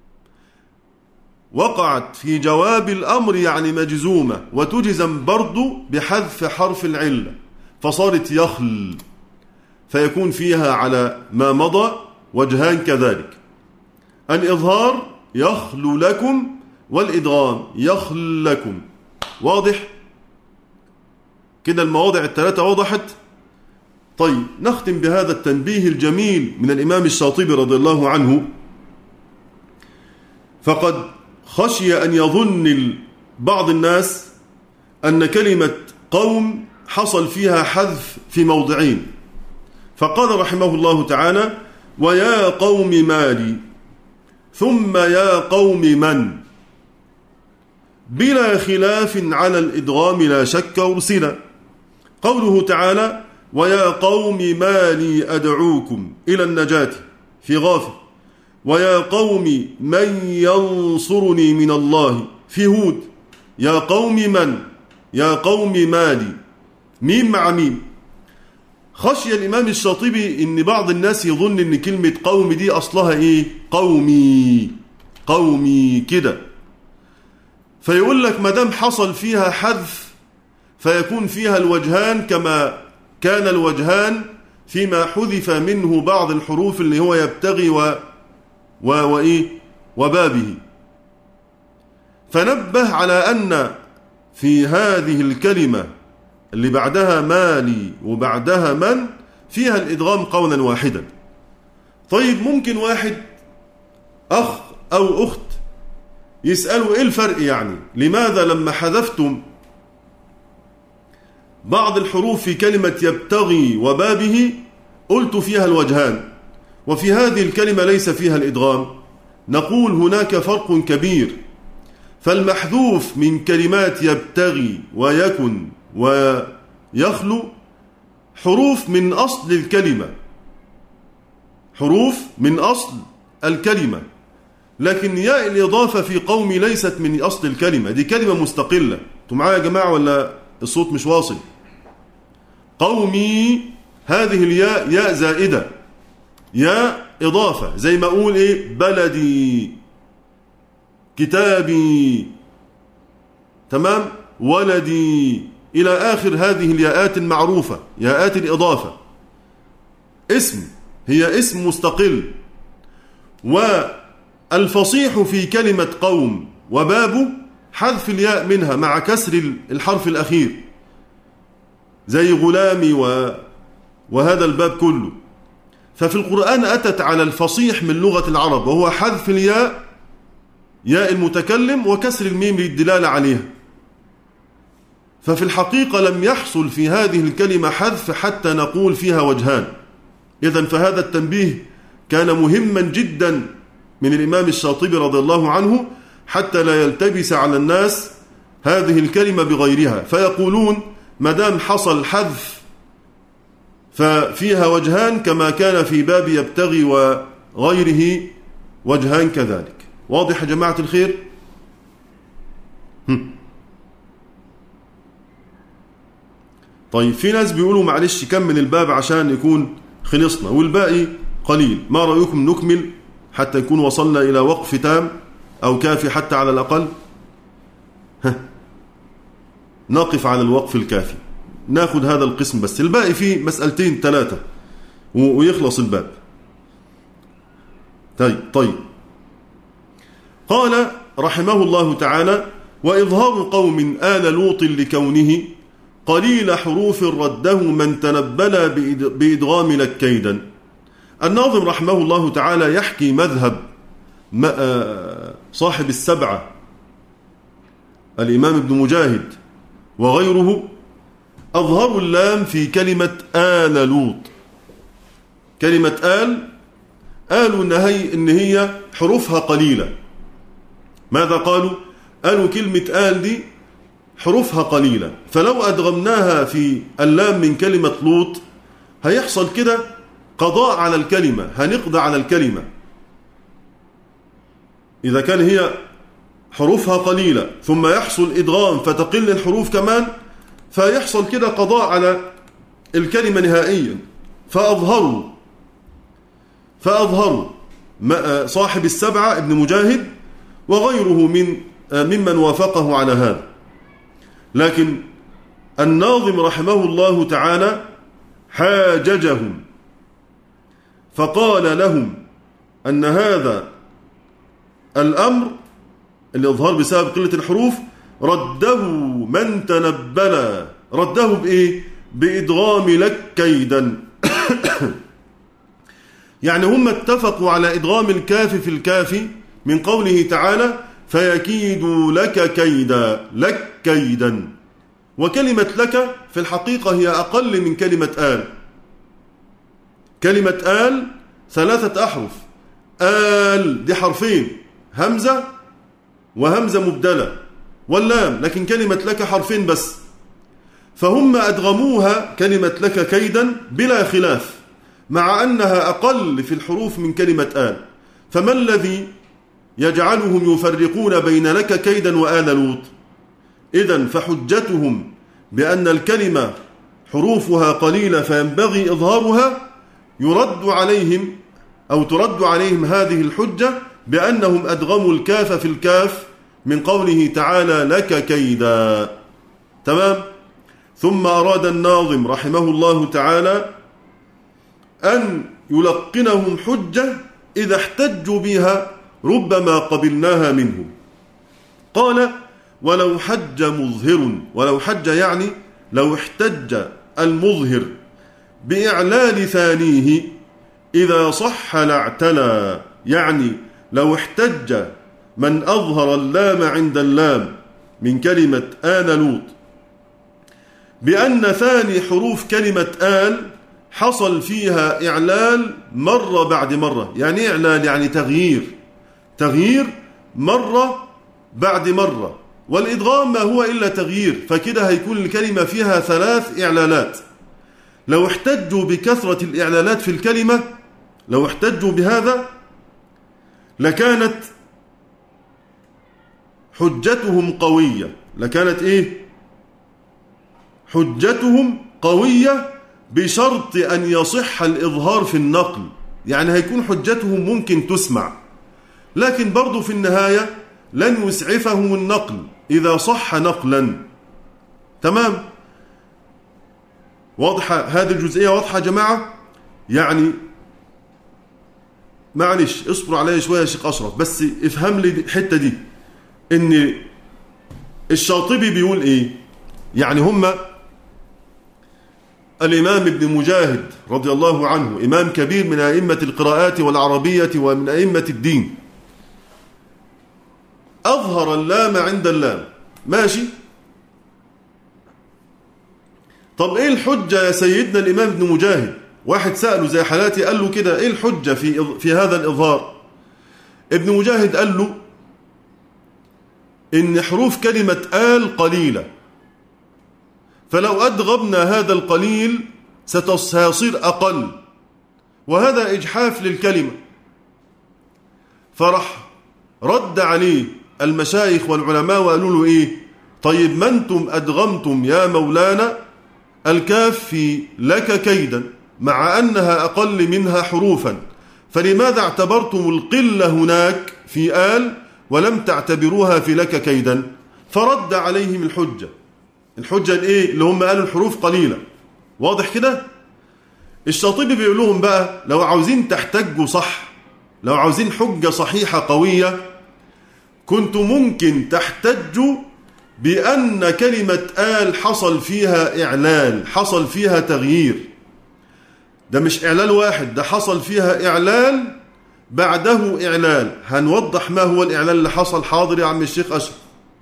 وقعت في جواب الأمر يعني مجزومة، وتجزم برضو بحذف حرف العلة، فصارت يخل. فيكون فيها على ما مضى وجهان كذلك: الإظهار يخلو لكم، والإدغام يخل لكم. واضح؟ كده المواضع الثلاثة وضحت. طيب نختم بهذا التنبيه الجميل من الإمام الشاطبي رضي الله عنه: فقد خشي أن يظن بعض الناس أن كلمة قوم حصل فيها حذف في موضعين، فقال رحمه الله تعالى: ويا قوم مالي، ثم يا قوم من، بلا خلاف على الإدغام لا شك أرسل. قوله تعالى: ويا قوم مالي أدعوكم إلى النجاة في غافر، ويا قوم من ينصرني من الله في هود، يا قوم من، يا قوم مالي، ميم مع ميم. خشي الإمام الشاطبي إن بعض الناس يظن إن كلمة قوم دي أصلها إيه؟ قومي كده، فيقول لك ما دام حصل فيها حذف فيكون فيها الوجهان كما كان الوجهان فيما حذف منه بعض الحروف اللي هو يبتغي وبابه. فنبه على أن في هذه الكلمة اللي بعدها مالي وبعدها من فيها الإدغام قولا واحدا. طيب ممكن واحد أخ أو أخت يسألوا إيه الفرق، يعني لماذا لما حذفتم بعض الحروف في كلمة يبتغي وبابه قلت فيها الوجهان وفي هذه الكلمة ليس فيها الإدغام؟ نقول هناك فرق كبير. فالمحذوف من كلمات يبتغي ويكن ويخلو حروف من أصل الكلمة، حروف من أصل الكلمة، لكن ياء الإضافة في قومي ليست من أصل الكلمة، دي كلمة مستقلة. انتوا معايا يا جماعة ولا الصوت مش واصل؟ قومي هذه الياء ياء زائدة، ياء إضافة، زي ما أقول إيه بلدي، كتابي، تمام، ولدي، إلى آخر هذه الياءات المعروفة، ياءات الإضافة. اسم، هي اسم مستقل. والفصيح في كلمة قوم وبابه حذف الياء منها مع كسر الحرف الأخير، زي غلامي وهذا الباب كله. ففي القرآن أتت على الفصيح من لغة العرب وهو حذف الياء، ياء المتكلم، وكسر الميم للدلالة عليها. ففي الحقيقة لم يحصل في هذه الكلمة حذف حتى نقول فيها وجهان. إذن فهذا التنبيه كان مهما جدا من الإمام الشاطبي رضي الله عنه حتى لا يلتبس على الناس هذه الكلمة بغيرها، فيقولون مدام حصل حذف ففيها وجهان كما كان في باب يبتغي وغيره وجهان كذلك. واضح يا جماعة الخير؟ طيب في ناس بيقولوا معلش كمل الباب عشان يكون خلصنا والباقي قليل، ما رأيكم نكمل حتى يكون وصلنا إلى وقف تام أو كافي حتى على الأقل؟ نقف على الوقف الكافي، ناخذ هذا القسم بس، الباقي فيه مسألتين ثلاثة ويخلص الباب. طيب قال رحمه الله تعالى: وإظهار قوم آل لوط لكونه قليل حروف رده من تنبل بإدغام لك كيدا. الناظم رحمه الله تعالى يحكي مذهب صاحب السبعة الإمام ابن مجاهد وغيره، أظهروا اللام في كلمة آل لوط. كلمة قالوا إن هي حروفها قليلة. ماذا قالوا؟ قالوا كلمة آل دي حروفها قليلة، فلو أدغمناها في اللام من كلمة لوط هيحصل كده قضاء على الكلمة، هنقضى على الكلمة. إذا كان هي حروفها قليلة ثم يحصل إدغام فتقل الحروف كمان، فيحصل كده قضاء على الكلمة نهائيا. فأظهروا صاحب السبعة ابن مجاهد وغيره ممن وافقه على هذا. لكن الناظم رحمه الله تعالى حاججهم فقال لهم أن هذا الأمر الإظهار بسبب قلة الحروف رده من تنبل. رده بإيه؟ بإدغام لك كيدا. يعني هم اتفقوا على إدغام الكاف في الكاف من قوله تعالى: فيكيدوا لك كيدا، لك كيدا. وكلمة لك في الحقيقة هي أقل من كلمة آل. كلمة آل 3 أحرف، آل دي حرفين، همزة وهمزة مبدلة واللام، لكن كلمة لك حرفين بس. فهم أدغموها كلمة لك كيدا بلا خلاف، مع أنها أقل في الحروف من كلمة آل. فما الذي يجعلهم يفرقون بين لك كيدا وآل لوط؟ إذن فحجتهم بأن الكلمة حروفها قليلة فينبغي إظهارها، ترد عليهم هذه الحجة بأنهم أدغموا الكاف في الكاف من قوله تعالى لك كيدا. تمام. ثم أراد الناظم رحمه الله تعالى أن يلقنهم حجة إذا احتجوا بها ربما قبلناها منهم. قال ولو حج مظهر، ولو حج يعني لو احتج المظهر بإعلال ثانيه إذا صح لاعتلى، يعني لو احتج من أظهر اللام عند اللام من كلمة آل لوط بأن ثاني حروف كلمة آل حصل فيها إعلال مرة بعد مرة. يعني إعلال يعني تغيير مرة بعد مرة، والإدغام ما هو إلا تغيير، فكده هيكون الكلمة فيها 3 إعلالات. لو احتجوا بكثرة الإعلالات في الكلمة، لو احتجوا بهذا لكانت حجتهم قوية. لكانت إيه؟ حجتهم قوية بشرط أن يصح الإظهار في النقل. يعني هيكون حجتهم ممكن تسمع، لكن برضو في النهاية لن يسعفهم النقل إذا صح نقلا. تمام. واضحة هذه الجزئية؟ واضحة يا جماعة؟ يعني معلش اصبروا عليا شوية يا شيخ أشرف، بس افهم لي الحتة دي. إن الشاطبي بيقول إيه؟ يعني هم الإمام ابن مجاهد رضي الله عنه إمام كبير من أئمة القراءات والعربية ومن أئمة الدين، أظهر اللام عند اللام، ماشي. طب إيه الحجة يا سيدنا الإمام ابن مجاهد؟ واحد سأله زي حالاتي قال له كده إيه الحجة في هذا الإظهار؟ ابن مجاهد قال له إن حروف كلمة آل قليلة، فلو أدغمنا هذا القليل سيصير أقل، وهذا إجحاف للكلمة. فرح رد عليه المشايخ والعلماء وقالوا له إيه؟ طيب ما أنتم أدغمتم يا مولانا الكاف في لك كيدا مع أنها أقل منها حروفا، فلماذا اعتبرتم القلة هناك في آل ولم تعتبروها في لك كيدا؟ فرد عليهم الحجة الإيه؟ اللي هم قالوا الحروف قليلة. واضح كده؟ الشاطبي بيقول لهم بقى لو عاوزين تحتجوا صح، لو عاوزين حجة صحيحة قوية، كنتم ممكن تحتجوا بأن كلمة آل حصل فيها إعلال، حصل فيها تغيير. ده مش إعلال واحد، ده حصل فيها إعلال بعده إعلال. هنوضح ما هو الإعلال اللي حصل. حاضر يا عم الشيخ أشرف.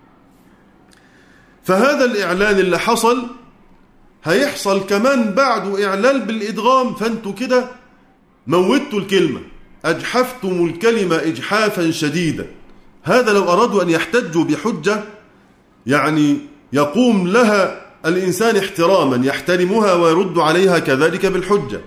فهذا الإعلال اللي حصل هيحصل كمان بعده إعلال بالإدغام، فأنتوا كده موتوا الكلمة، أجحفتم الكلمة إجحافا شديدا. هذا لو أرادوا أن يحتجوا بحجة يعني يقوم لها الإنسان احتراما، يحترمها ويرد عليها كذلك بالحجة،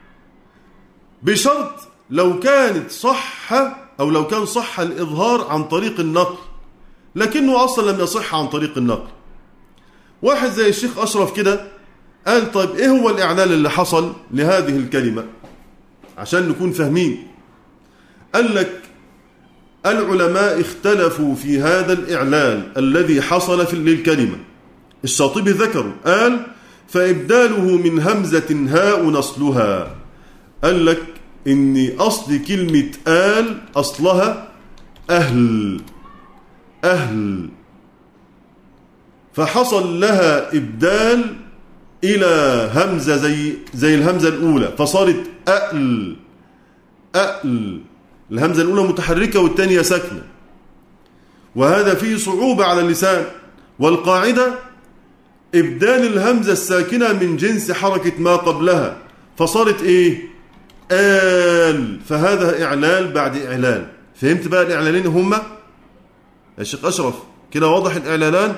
بشرط لو كانت صح أو لو كان صح الإظهار عن طريق النقل، لكنه أصلا لم يصح عن طريق النقل. واحد زي الشيخ أشرف كده قال طيب إيه هو الإعلال اللي حصل لهذه الكلمة عشان نكون فاهمين؟ قال لك العلماء اختلفوا في هذا الإعلال الذي حصل للكلمة. الشاطبي ذكره قال فإبداله من همزة هاء نصلها. قال لك إن أصل كلمة آل أصلها أهل، فحصل لها إبدال إلى همزة زي الهمزة الأولى، فصارت أأل. الهمزة الأولى متحركة والثانية ساكنة، وهذا فيه صعوبة على اللسان. والقاعدة إبدال الهمزة الساكنة من جنس حركة ما قبلها، فصارت إيه؟ آل. فهذا إعلال بعد إعلال. فهمت بقى الإعلالين هما يا شيخ أشرف؟ كده واضح الإعلالان؟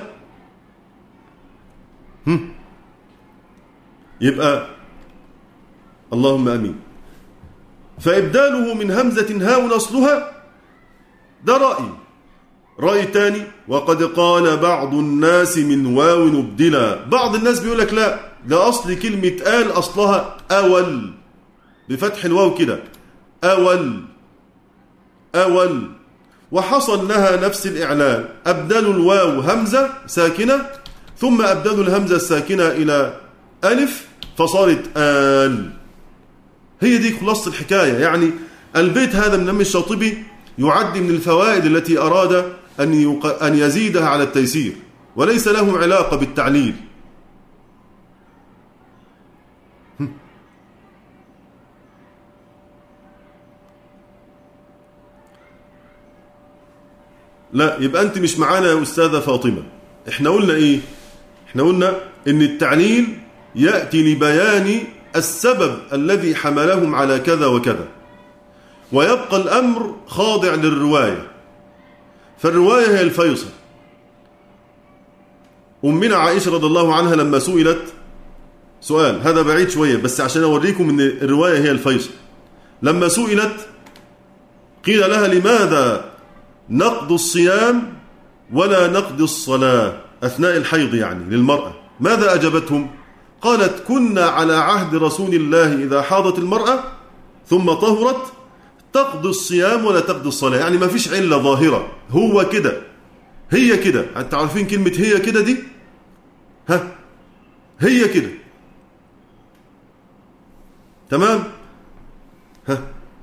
يبقى اللهم أمين. فإبداله من همزة هاء نصلها ده رأي تاني. وقد قال بعض الناس من واو نبدلا. بعض الناس بيقول لك لا، لأصل كلمة آل، أصلها أول بفتح الواو كده، أول أول، وحصل لها نفس الإعلان، أبدلوا الواو همزة ساكنة ثم أبدلوا الهمزة الساكنة إلى ألف فصارت آل. هي دي خلاصة الحكاية. يعني البيت هذا من الإمام الشاطبي يعد من الفوائد التي أراد أن يزيدها على التيسير، وليس له علاقة بالتعليل. لا، يبقى أنت مش معانا يا أستاذة فاطمة. احنا قلنا إيه؟ احنا قلنا إن التعليل يأتي لبيان السبب الذي حملهم على كذا وكذا، ويبقى الأمر خاضع للرواية، فالرواية هي الفيصل. أمنا عائشة رضي الله عنها لما سئلت سؤال، هذا بعيد شوية بس عشان أوريكم أن الرواية هي الفيصل، لما سئلت قيل لها لماذا نقض الصيام ولا نقض الصلاة أثناء الحيض يعني للمرأة؟ ماذا أجابتهم؟ قالت كنا على عهد رسول الله إذا حاضت المرأة ثم طهرت تقضي الصيام ولا تقضي الصلاة. يعني ما فيش علة ظاهرة، هو كده، هي كده. أنت عارفين كلمة هي كده دي؟ ها، هي كده، تمام؟ ها،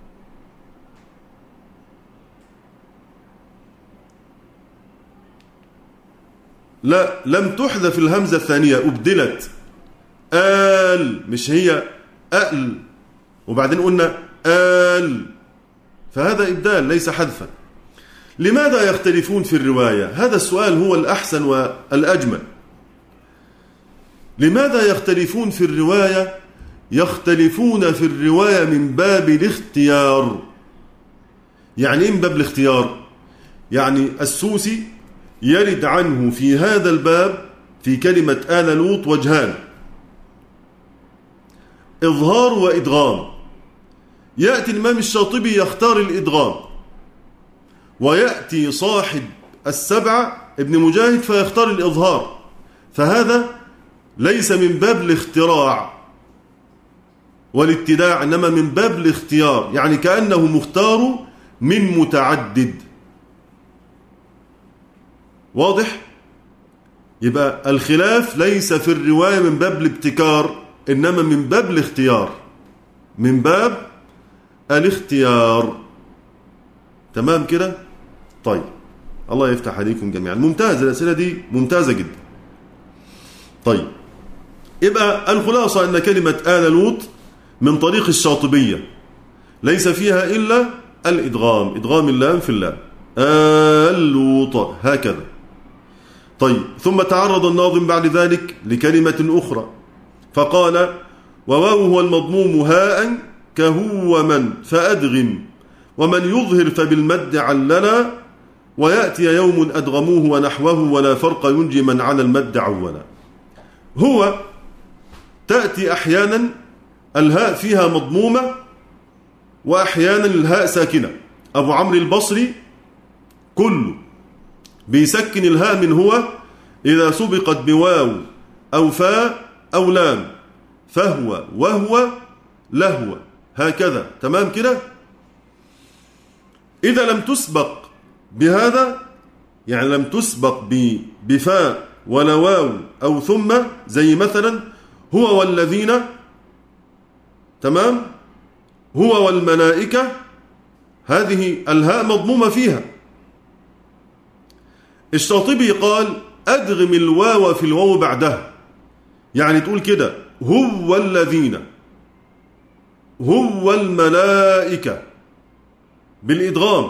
لا، لم تحذف الهمزة الثانية، أبدلت آل، مش هي أل وبعدين قلنا آل، فهذا إبدال ليس حذفا. لماذا يختلفون في الرواية؟ هذا السؤال هو الأحسن والأجمل. لماذا يختلفون في الرواية؟ يختلفون في الرواية من باب الاختيار. يعني إيه من باب الاختيار؟ يعني السوسي يرد عنه في هذا الباب في كلمة آل لوط وجهان، إظهار وإدغام. يأتي الإمام الشاطبي يختار الإدغام، ويأتي صاحب السبعة ابن مجاهد فيختار الإظهار، فهذا ليس من باب الاختراع والابتداع، إنما من باب الاختيار، يعني كأنه مختار من متعدد. واضح؟ يبقى الخلاف ليس في الرواية من باب الابتكار، إنما من باب الاختيار، من باب الاختيار. تمام كده؟ طيب، الله يفتح عليكم جميعا. ممتاز، الأسئلة دي ممتازة جدا. طيب، يبقى الخلاصة أن كلمة آل لوط من طريق الشاطبية ليس فيها إلا الإدغام، إدغام اللام في اللام، آل لوط هكذا. طيب، ثم تعرض الناظم بعد ذلك لكلمة أخرى فقال وواوه المضموم هاء كهو ومن فأدغم ومن يظهر فبالمد عللا ويأتي يوم أدغموه ونحوه ولا فرق ينجي من على المد عولا. هو تأتي أحيانا الهاء فيها مضمومة وأحيانا الهاء ساكنة. أبو عمرو البصري كله بيسكن الهاء من هو إذا سبقت بواو أو فاء أو لام، فهو وهو لهو هكذا. تمام كده؟ إذا لم تسبق بهذا، يعني لم تسبق بفاء ولا واو أو ثم، زي مثلا هو والذين، تمام، هو والملائكة، هذه الهاء مضمومة فيها. الشاطبي قال أدغم الواو في الواو بعدها، يعني تقول كده هو الذين، هو الملائكة بالإدغام.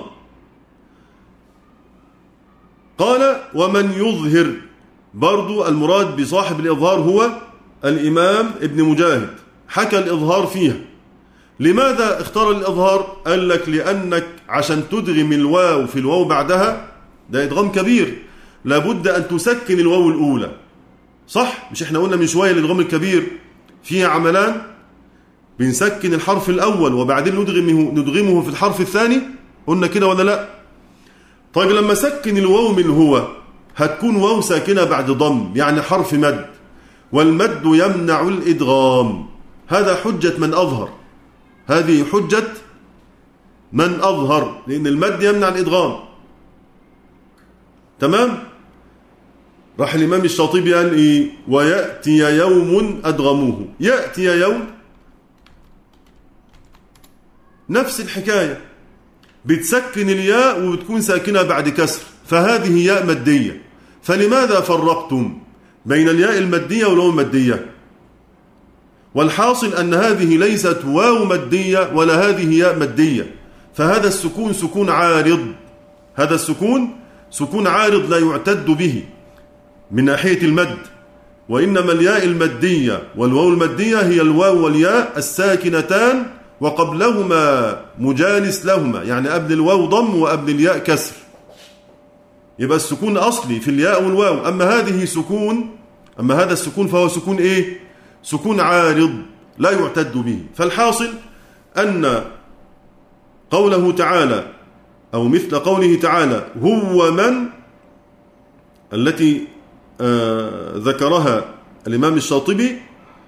قال ومن يظهر، برضو المراد بصاحب الإظهار هو الإمام ابن مجاهد، حكى الإظهار فيها. لماذا اختار الإظهار؟ قال لك لأنك عشان تدغم الواو في الواو بعدها، ده إدغام كبير، لابد أن تسكن الواو الأولى، صح؟ مش احنا قلنا من شوية الإدغام الكبير فيها عملان، بنسكن الحرف الأول وبعدين ندغمه في الحرف الثاني، قلنا كده ولا لا؟ طيب لما سكن الواو من هو هتكون واو ساكنة بعد ضم، يعني حرف مد، والمد يمنع الإدغام. هذا حجة من أظهر، هذه حجة من أظهر، لأن المد يمنع الإدغام. تمام؟ راح الإمام الشاطبي قال إيه؟ ويأتي يوم أدغموه. يأتي يوم نفس الحكاية، بتسكن الياء وبتكون ساكنة بعد كسر، فهذه ياء مادية. فلماذا فرقتم بين الياء المادية والواو المادية؟ والحاصل أن هذه ليست واو مادية ولا هذه ياء مادية، فهذا السكون سكون عارض، هذا السكون سكون عارض لا يعتد به من ناحية المد. وإنما الياء المادية والواو المادية هي الواو والياء الساكنتان وقبلهما مجالس لهما، يعني قبل الواو ضم وقبل الياء كسر، يبقى السكون أصلي في الياء والواو. أما هذا السكون فهو سكون إيه؟ سكون عارض لا يعتد به. فالحاصل أن قوله تعالى أو مثل قوله تعالى هو من التي ذكرها الإمام الشاطبي،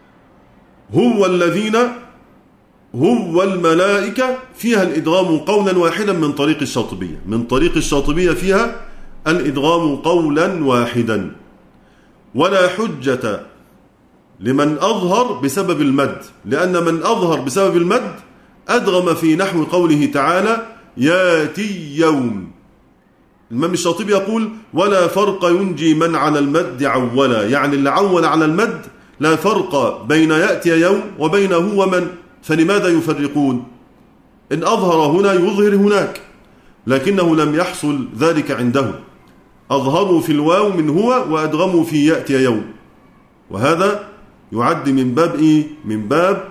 هو الذين هو الملائكة، فيها الإدغام قولا واحدا من طريق الشاطبية، من طريق الشاطبية فيها الإدغام قولا واحدا. ولا حجة لمن أظهر بسبب المد، لأن من أظهر بسبب المد أدغم في نحو قوله تعالى ياتي يوم. الإمام الشاطبي يقول ولا فرق ينجي من على المد عولا، يعني اللي عول على المد لا فرق بين يأتي يوم وبينه ومن، فلماذا يفرقون؟ إن أظهر هنا يظهر هناك، لكنه لم يحصل ذلك عنده، أظهروا في الواو من هو وأدغموا في يأتي يوم، وهذا يعد من باب إيه؟ من باب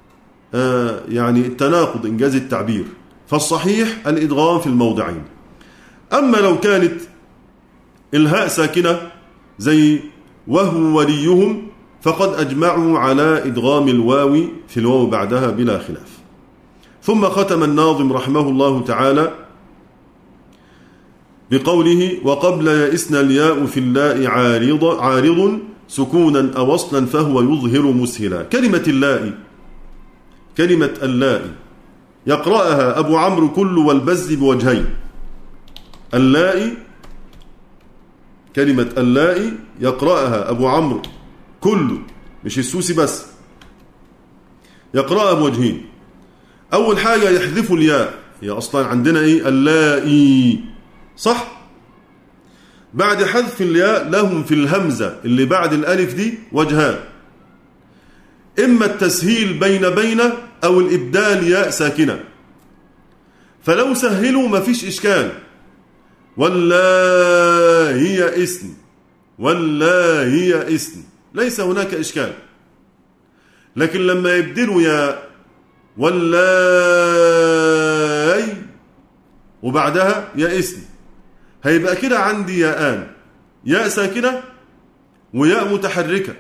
يعني التناقض إنجاز التعبير. فالصحيح الإدغام في الموضعين. أما لو كانت الهاء ساكنة زي وهو وليهم فقد أجمعوا على إدغام الواو في الواو بعدها بلا خلاف. ثم ختم الناظم رحمه الله تعالى بقوله وقبل يئسن الياء في اللاء عارض سكونا أو وصلا فهو يظهر مسهلا. كلمة اللاء يقرأها أبو عمرو كل والبز بوجهين. كلمة اللاء يقرأها أبو عمرو كل، مش السوسي بس، يقرأها بوجهين. أول حاجة يحذف الياء، هي أصلا عندنا إيه؟ اللائي، صح؟ بعد حذف الياء لهم في الهمزة اللي بعد الألف دي وجهان، إما التسهيل بين أو الإبدال ياء ساكنة. فلو سهلوا ما فيش إشكال، ولا هي اسم ليس هناك إشكال. لكن لما يبدلوا ياء ولا وبعدها يا اسم، هيبقى كده عندي ياءان، ياء ساكنة وياء متحركة.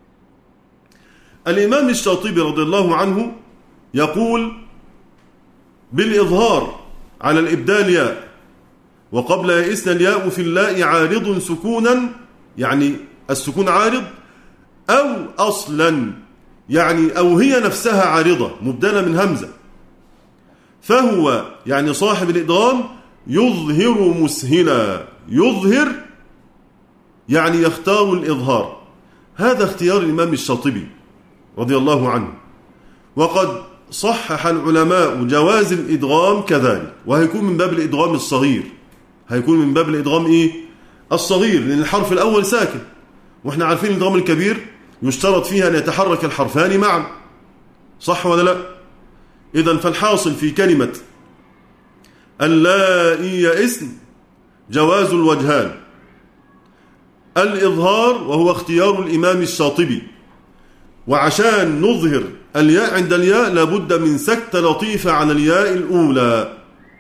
الإمام الشاطبي رضي الله عنه يقول بالإظهار على الإبدال ياء، وقبل يئسن الياء في اللاء عارض سكونا، يعني السكون عارض، أو أصلا يعني أو هي نفسها عارضة مبدلة من همزة، فهو يعني صاحب الإدغام يظهر مسهلا. يظهر يعني يختار الإظهار. هذا اختيار الإمام الشاطبي رضي الله عنه، وقد صحح العلماء جواز الإدغام كذلك، وهيكون من باب الإدغام الصغير. هيكون من باب الإدغام إيه؟ الصغير، لأن الحرف الأول ساكن، وإحنا عارفين الإدغام الكبير يشترط فيها أن يتحرك الحرفان معا، صح ولا لا؟ إذن فالحاصل في كلمة اللائي يئسن جواز الوجهان، الإظهار وهو اختيار الإمام الشاطبي، وعشان نظهر الياء عند الياء لابد من سكتة لطيفة على الياء الأولى،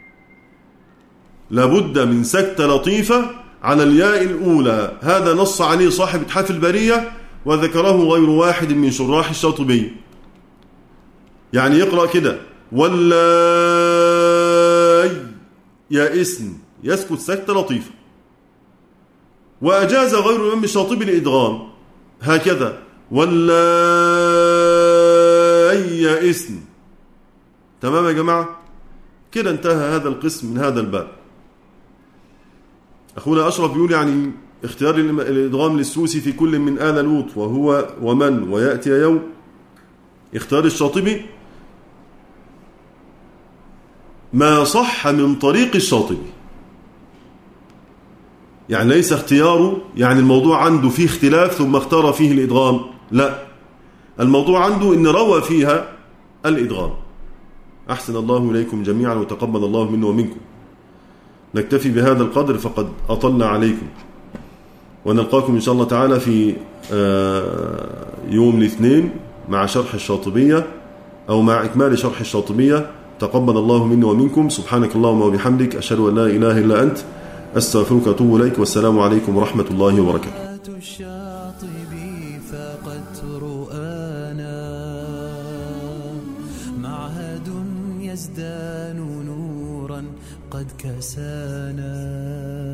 لابد من سكتة لطيفة على الياء الأولى. هذا نص عليه صاحب إتحاف البرية، وذكره غير واحد من شراح الشاطبي. يعني يقرأ كده ولا يئسن، يسكت سكتة لطيفة. وأجاز غير الإمام الشاطبي الإدغام هكذا واللائي يئسن. تمام يا جماعة؟ كده انتهى هذا القسم من هذا الباب. أخونا أشرف بيقول يعني اختيار الإدغام للسوسي في كل من آل لوط وهو ومن ويأتي يوم، اختيار الشاطبي ما صح من طريق الشاطبي، يعني ليس اختياره يعني الموضوع عنده فيه اختلاف ثم اختار فيه الإدغام، لا، الموضوع عنده إن روى فيها الإدغام. أحسن الله إليكم جميعا وتقبل الله منا ومنكم. نكتفي بهذا القدر فقد أطلنا عليكم، ونلقاكم إن شاء الله تعالى في يوم الاثنين مع شرح الشاطبية أو مع إكمال شرح الشاطبية. تقبل الله منا ومنكم. سبحانك اللهم وبحمدك، أشهد أن لا إله إلا أنت، أستغفرك وأتوب إليك، والسلام عليكم ورحمة الله وبركاته. الشاطبي فقدت رؤانا، معهد يزدان نورا قد كسانا.